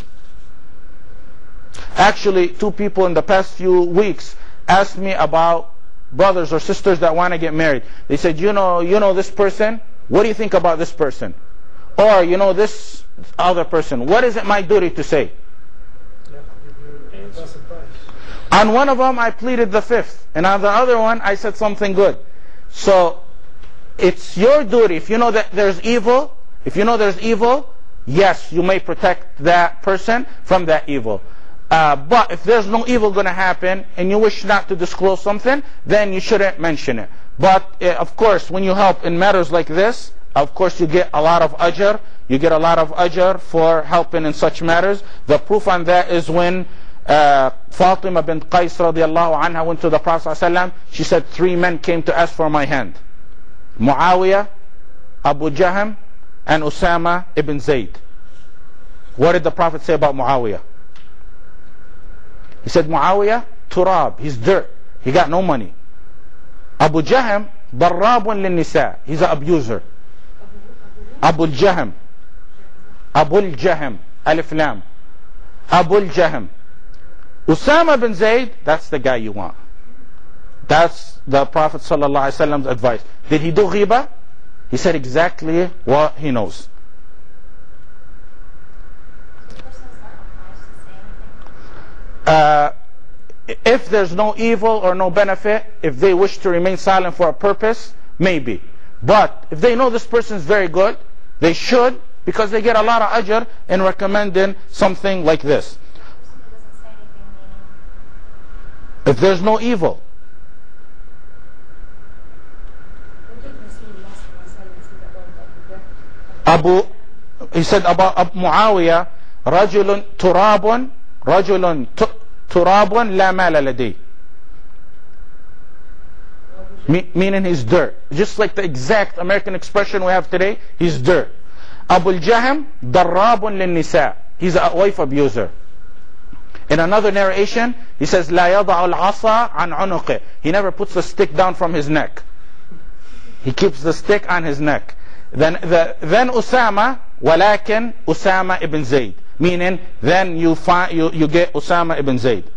Speaker 1: Actually, two people in the past few weeks asked me about brothers or sisters that want to get married. They said, you know this person? What do you think about this person? Or, this other person. What is it my duty to say?
Speaker 4: You have to give your best advice.
Speaker 1: On one of them, I pleaded the fifth. And on the other one, I said something good. So, it's your duty. If you know that there's evil, yes, you may protect that person from that evil. But if there's no evil going to happen and you wish not to disclose something, then you shouldn't mention it. But of course, when you help in matters like this, of course you get a lot of ajr. You get a lot of ajr for helping in such matters. The proof on that is when Fatima bint Qais radiallahu anha went to the Prophet ﷺ. She said, 3 men came to ask for my hand. Muawiyah, Abu Jahm, and Usama ibn Zayd. What did the Prophet say about Muawiyah? He said, Muawiyah, turab, he's dirt. He got no money. Abu Jahm, darrabun lin nisa. He's an abuser. Abu Jahm. Abu Jahm. Alif Lam. Abu Jahm. Usama bin Zayd, that's the guy you want. That's the Prophet ﷺ's advice. Did he do ghibah? He said exactly what he knows. If there's no evil or no benefit, if they wish to remain silent for a purpose, maybe. But if they know this person is very good, they should, because they get a lot of ajr in recommending something like this. If there's no evil. He said about Muawiyah, رجل تراب رجل تراب لا مال لديه. Meaning he's dirt. Just like the exact American expression we have today, he's dirt. Abu Jahm, ضراب للنساء. He's a wife abuser. In another narration, he says, لا يضع العصا عن عنقه. He never puts the stick down from his neck. He keeps the stick on his neck. Then Usama, ولكن Usama ibn Zayd. Meaning, then you get Usama ibn Zayd.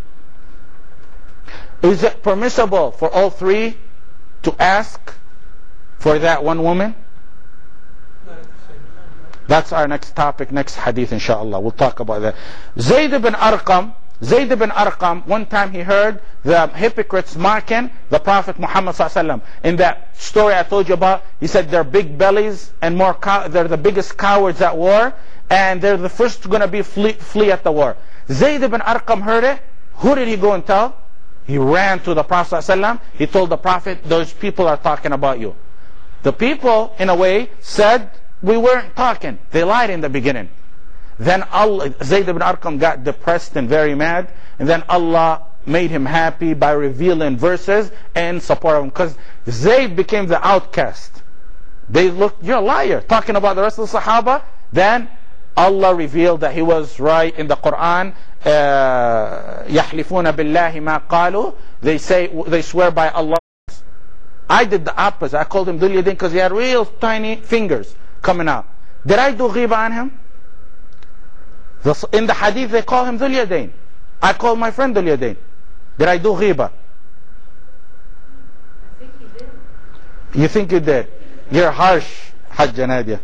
Speaker 1: Is it permissible for all three to ask for that one woman?
Speaker 4: Not at the same time, right?
Speaker 1: That's our next topic, next hadith, inshallah. We'll talk about that. Zayd ibn Arqam, one time he heard the hypocrites mocking the Prophet Muhammad ﷺ. In that story I told you about, he said they're big bellies and they're the biggest cowards at war, and they're the first going to be flee at the war. Zayd ibn Arqam heard it. Who did he go and tell? He ran to the Prophet ﷺ. He told the Prophet, those people are talking about you. The people, in a way, said, we weren't talking. They lied in the beginning. Then Zayd ibn Arqam got depressed and very mad. And then Allah made him happy by revealing verses in support of him. Because Zayd became the outcast. They looked, you're a liar, talking about the rest of the Sahaba. Then Allah revealed that he was right in the Quran. يَحْلِفُونَ بِاللَّهِ مَا قَالُوا. They swear by Allah. I did the opposite. I called him Dhul Yadayn because he had real tiny fingers coming out. Did I do ghibah on him? In the hadith they call him Dhul Yadayn. I called my friend Dhul Yadayn. Did I do ghibah?
Speaker 6: I think you did.
Speaker 1: You think you did? You're harsh, Hajja Nadia.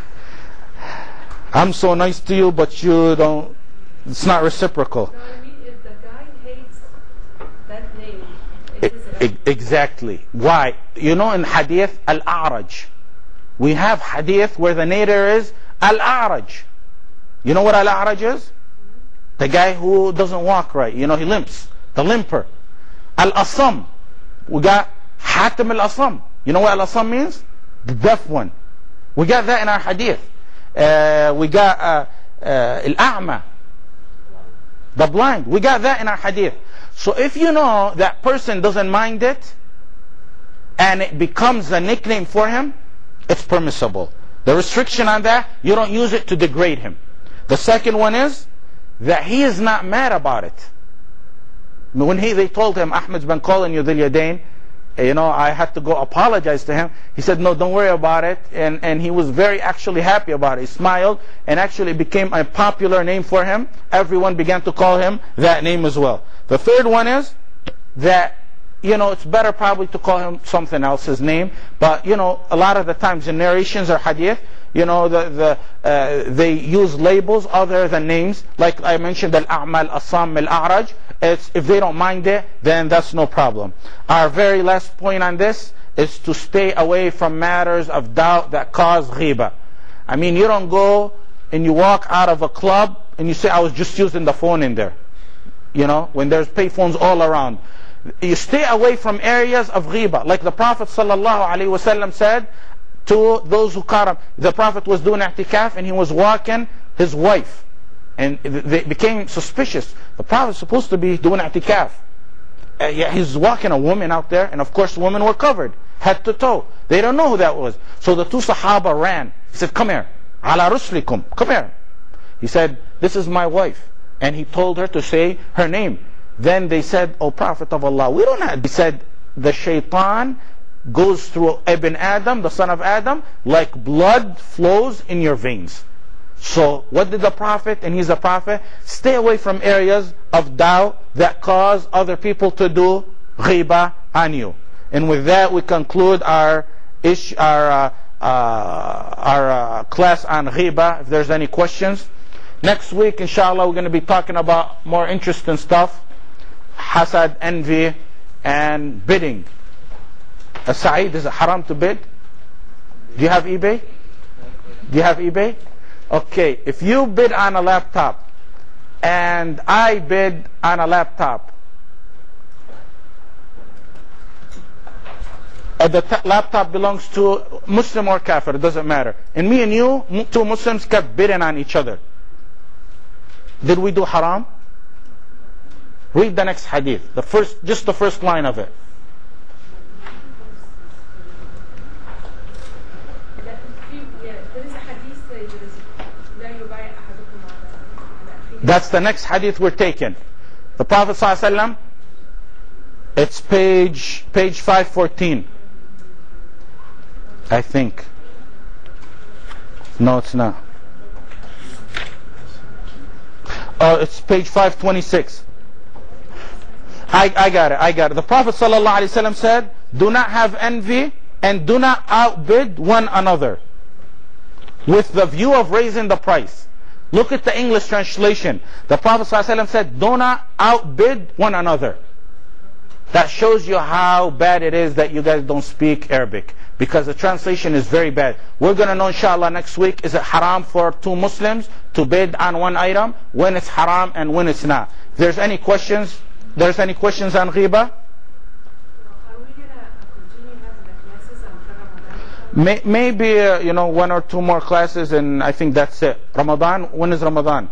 Speaker 1: I'm so nice to you, but you don't, it's not reciprocal.
Speaker 6: No, I mean, if the guy hates that name, it is
Speaker 1: Exactly. Why? You know, in hadith, Al-A'raj. We have hadith where the narrator is Al-A'raj. You know what Al-A'raj is? The guy who doesn't walk right. You know, he limps. The limper. Al-Asam. We got Hatim Al-Asam. You know what Al-Asam means? The deaf one. We got that in our hadith. We got al-a'ma, the blind. We got that in our hadith. So if you know that person doesn't mind it, and it becomes a nickname for him, it's permissible. The restriction on that, you don't use it to degrade him. The second one is that he is not mad about it. When they told him, Ahmed's been calling you Dhul Yadayn, I had to go apologize to him. He said, no, don't worry about it. And he was very actually happy about it. He smiled, and actually it became a popular name for him. Everyone began to call him that name as well. The third one is that, it's better probably to call him something else, his name. But, a lot of the times in narrations or hadith, they use labels other than names. Like I mentioned, al-a'mal, as-sam, al-a'raj. If they don't mind it, then that's no problem. Our very last point on this is to stay away from matters of doubt that cause ghiba. I mean, you don't go and you walk out of a club and you say, I was just using the phone in there. When there's payphones all around. You stay away from areas of ghiba. Like the Prophet ﷺ said to those who caught him. The Prophet was doing i'tikaf and he was walking his wife. And they became suspicious. The Prophet is supposed to be doing i'tikaf. He's walking a woman out there, and of course women were covered, head to toe. They don't know who that was. So the two Sahaba ran. He said, come here. Ala ruslikum. Come here. He said, this is my wife. And he told her to say her name. Then they said, O Prophet of Allah, we don't have. He said, the shaitan goes through Ibn Adam, the son of Adam, like blood flows in your veins. So what did the Prophet, and he's a Prophet, stay away from areas of doubt that cause other people to do ghiba on you. And with that we conclude our class on ghiba. If there's any questions, next week inshallah we're going to be talking about more interesting stuff: hasad, envy, and bidding. Sa'id, is it haram to bid? Do you have eBay? Do you have eBay? Okay, if you bid on a laptop and I bid on a laptop, the laptop belongs to Muslim or Kafir, it doesn't matter. And me and you, two Muslims, kept bidding on each other. Did we do haram? Read the next hadith, just the first line of it. That's the next hadith we're taking. The Prophet ﷺ, it's page 514. I think. No, it's not. Oh, it's page 526. I got it. The Prophet ﷺ said, do not have envy and do not outbid one another with the view of raising the price. Look at the English translation. The Prophet ﷺ said, do not outbid one another. That shows you how bad it is that you guys don't speak Arabic, because the translation is very bad. We're going to know inshallah next week, is it haram for two Muslims to bid on one item, when it's haram and when it's not. If there's any questions, on ghiba? Maybe one or two more classes, and I think that's it. Ramadan, when is Ramadan?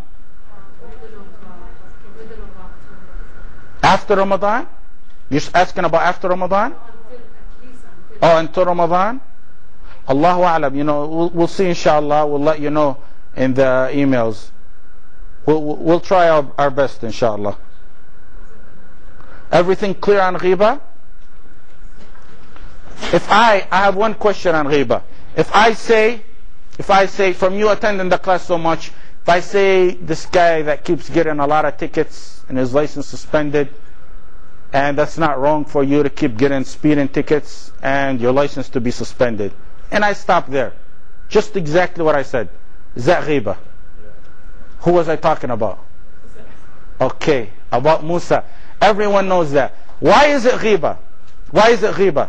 Speaker 1: After Ramadan? You're asking about after Ramadan? Oh, until Ramadan? Allahu A'lam. We'll see inshallah. We'll let you know in the emails. We'll try our best inshallah. Everything clear on ghiba? If I have one question on ghiba. If I say from you attending the class so much, if I say this guy that keeps getting a lot of tickets and his license suspended, and that's not wrong for you to keep getting speeding tickets and your license to be suspended, and I stop there, just exactly what I said, is that ghiba? Who was I talking about? Okay, about Musa. Everyone knows that. Why is it ghiba? Why is it ghiba?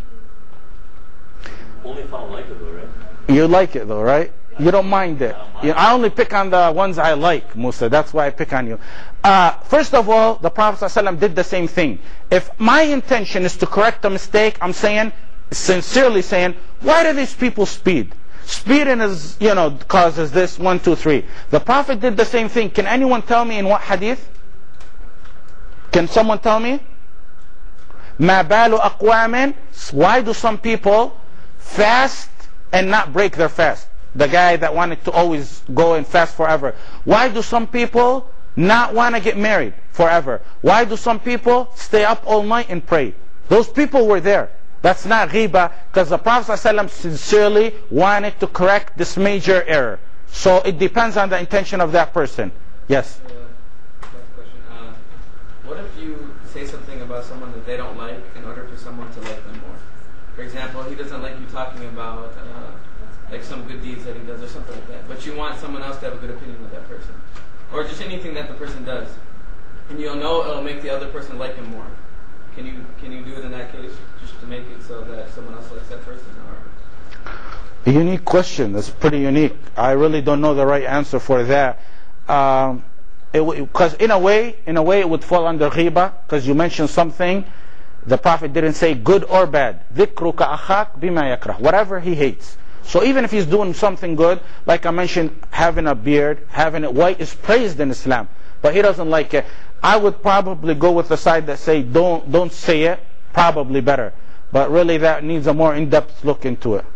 Speaker 5: Only if I don't like it though, right?
Speaker 1: You like it though, right? You don't mind it. I only pick on the ones I like, Musa. That's why I pick on you. First of all, the Prophet ﷺ did the same thing. If my intention is to correct a mistake, I'm sincerely saying, why do these people speed? Speeding is, causes this, 1, 2, 3. The Prophet did the same thing. Can anyone tell me in what hadith? Can someone tell me? مَا بَالُ أَقْوَامٍ. Why do some people fast and not break their fast? The guy that wanted to always go and fast forever. Why do some people not want to get married forever? Why do some people stay up all night and pray? Those people were there. That's not ghibah, because the Prophet ﷺ sincerely wanted to correct this major error. So it depends on the intention of that person. Yes?
Speaker 2: Last question. What if you say something about someone that they don't like in order for someone to like them more? For example, he doesn't like you talking about like some good deeds that he does or something like that, but you want someone else to have a good opinion of that person. Or just anything that the person does. And you'll know it'll make the other person like him more. Can you do it in that case, just to make it so that someone else likes that person? Or?
Speaker 1: A unique question. That's pretty unique. I really don't know the right answer for that. Because in a way it would fall under ghibah, because you mentioned something. The Prophet didn't say good or bad. ذِكْرُكَ أَخَاكَ بِمَا يَكْرَهُ. Whatever he hates. So even if he's doing something good, like I mentioned, having a beard, having it white is praised in Islam, but he doesn't like it. I would probably go with the side that say don't say it, probably better. But really that needs a more in-depth look into it.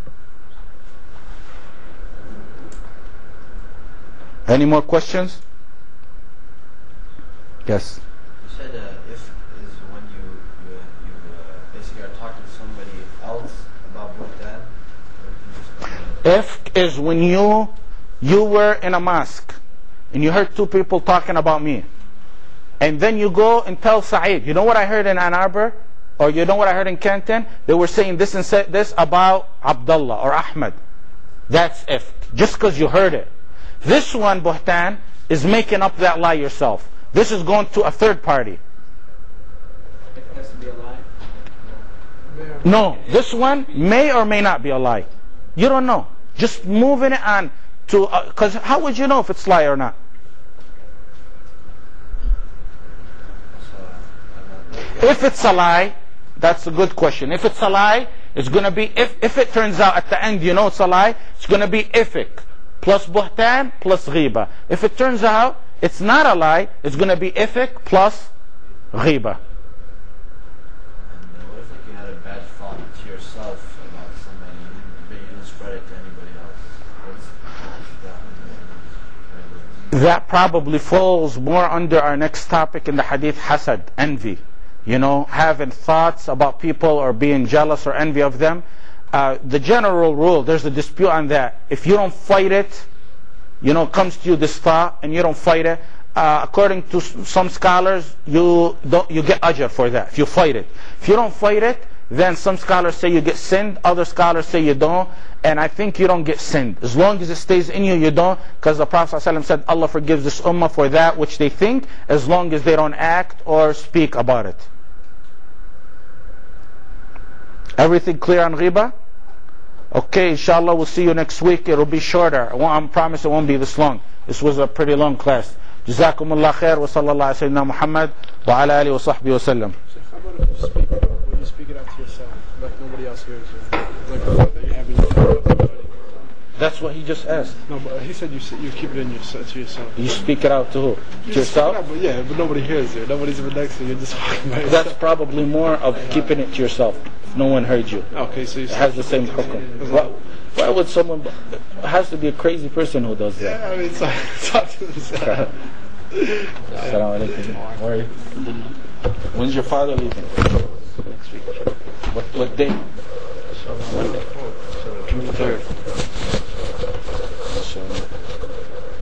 Speaker 1: Any more questions? Yes.
Speaker 8: You said if is when you basically are talking to somebody else about Buhtan.
Speaker 1: If is when you were in a mosque and you heard two people talking about me, and then you go and tell Sa'id, you know what I heard in Ann Arbor, or you know what I heard in Canton? They were saying this and said this about Abdullah or Ahmed. That's if, just because you heard it. This one, Buhtan, is making up that lie yourself. This is going to a third party.
Speaker 2: It has to be a lie?
Speaker 1: No, this one may or may not be a lie. You don't know. Just moving it on to, because how would you know if it's lie or not? If it's a lie, that's a good question. If it's a lie, it's going to be, if it turns out at the end you know it's a lie, it's going to be ifik plus buhtan plus ghiba. If it turns out it's not a lie, it's going to be ifik plus ghiba.
Speaker 8: And what if you had a bad thought to yourself about somebody, but you didn't spread it to anybody else?
Speaker 1: That probably falls more under our next topic in the hadith, hasad, envy. Having thoughts about people or being jealous or envy of them. The general rule, there's a dispute on that. If you don't fight it, comes to you this thought and you don't fight it, according to some scholars, you get ajr for that if you fight it. If you don't fight it, then some scholars say you get sinned, other scholars say you don't, and I think you don't get sinned. As long as it stays in you, you don't, because the Prophet ﷺ said Allah forgives this ummah for that which they think, as long as they don't act or speak about it. Everything clear on ghiba? Okay, inshallah we'll see you next week. It'll be shorter. I promise it won't be this long. This was a pretty long class. Jazakumullah khair wa sallallahu alayhi wa Muhammad wa ala alihi wa sahbihi wa sallam.
Speaker 4: How about if you speak it up? When you speak it out to yourself, like nobody else hears you? Like the thought that you have in your head about somebody.
Speaker 1: That's what he just asked.
Speaker 4: No, but he said you keep it in to yourself.
Speaker 1: You speak it out to who? To
Speaker 4: You
Speaker 1: yourself?
Speaker 4: speak it out, but nobody hears you. Nobody's even next to you. You're just talking about
Speaker 1: That's
Speaker 4: yourself.
Speaker 1: probably more of keeping it to yourself. If no one heard you.
Speaker 4: Okay, so you
Speaker 1: It has the same hukum. Why would someone... It has to be a crazy person who does that.
Speaker 4: Yeah, I mean, talk to himself.
Speaker 1: Assalamu alaikum. Where are you? When's your father leaving?
Speaker 4: Next week.
Speaker 1: What day?
Speaker 4: Monday. June 3rd.
Speaker 1: So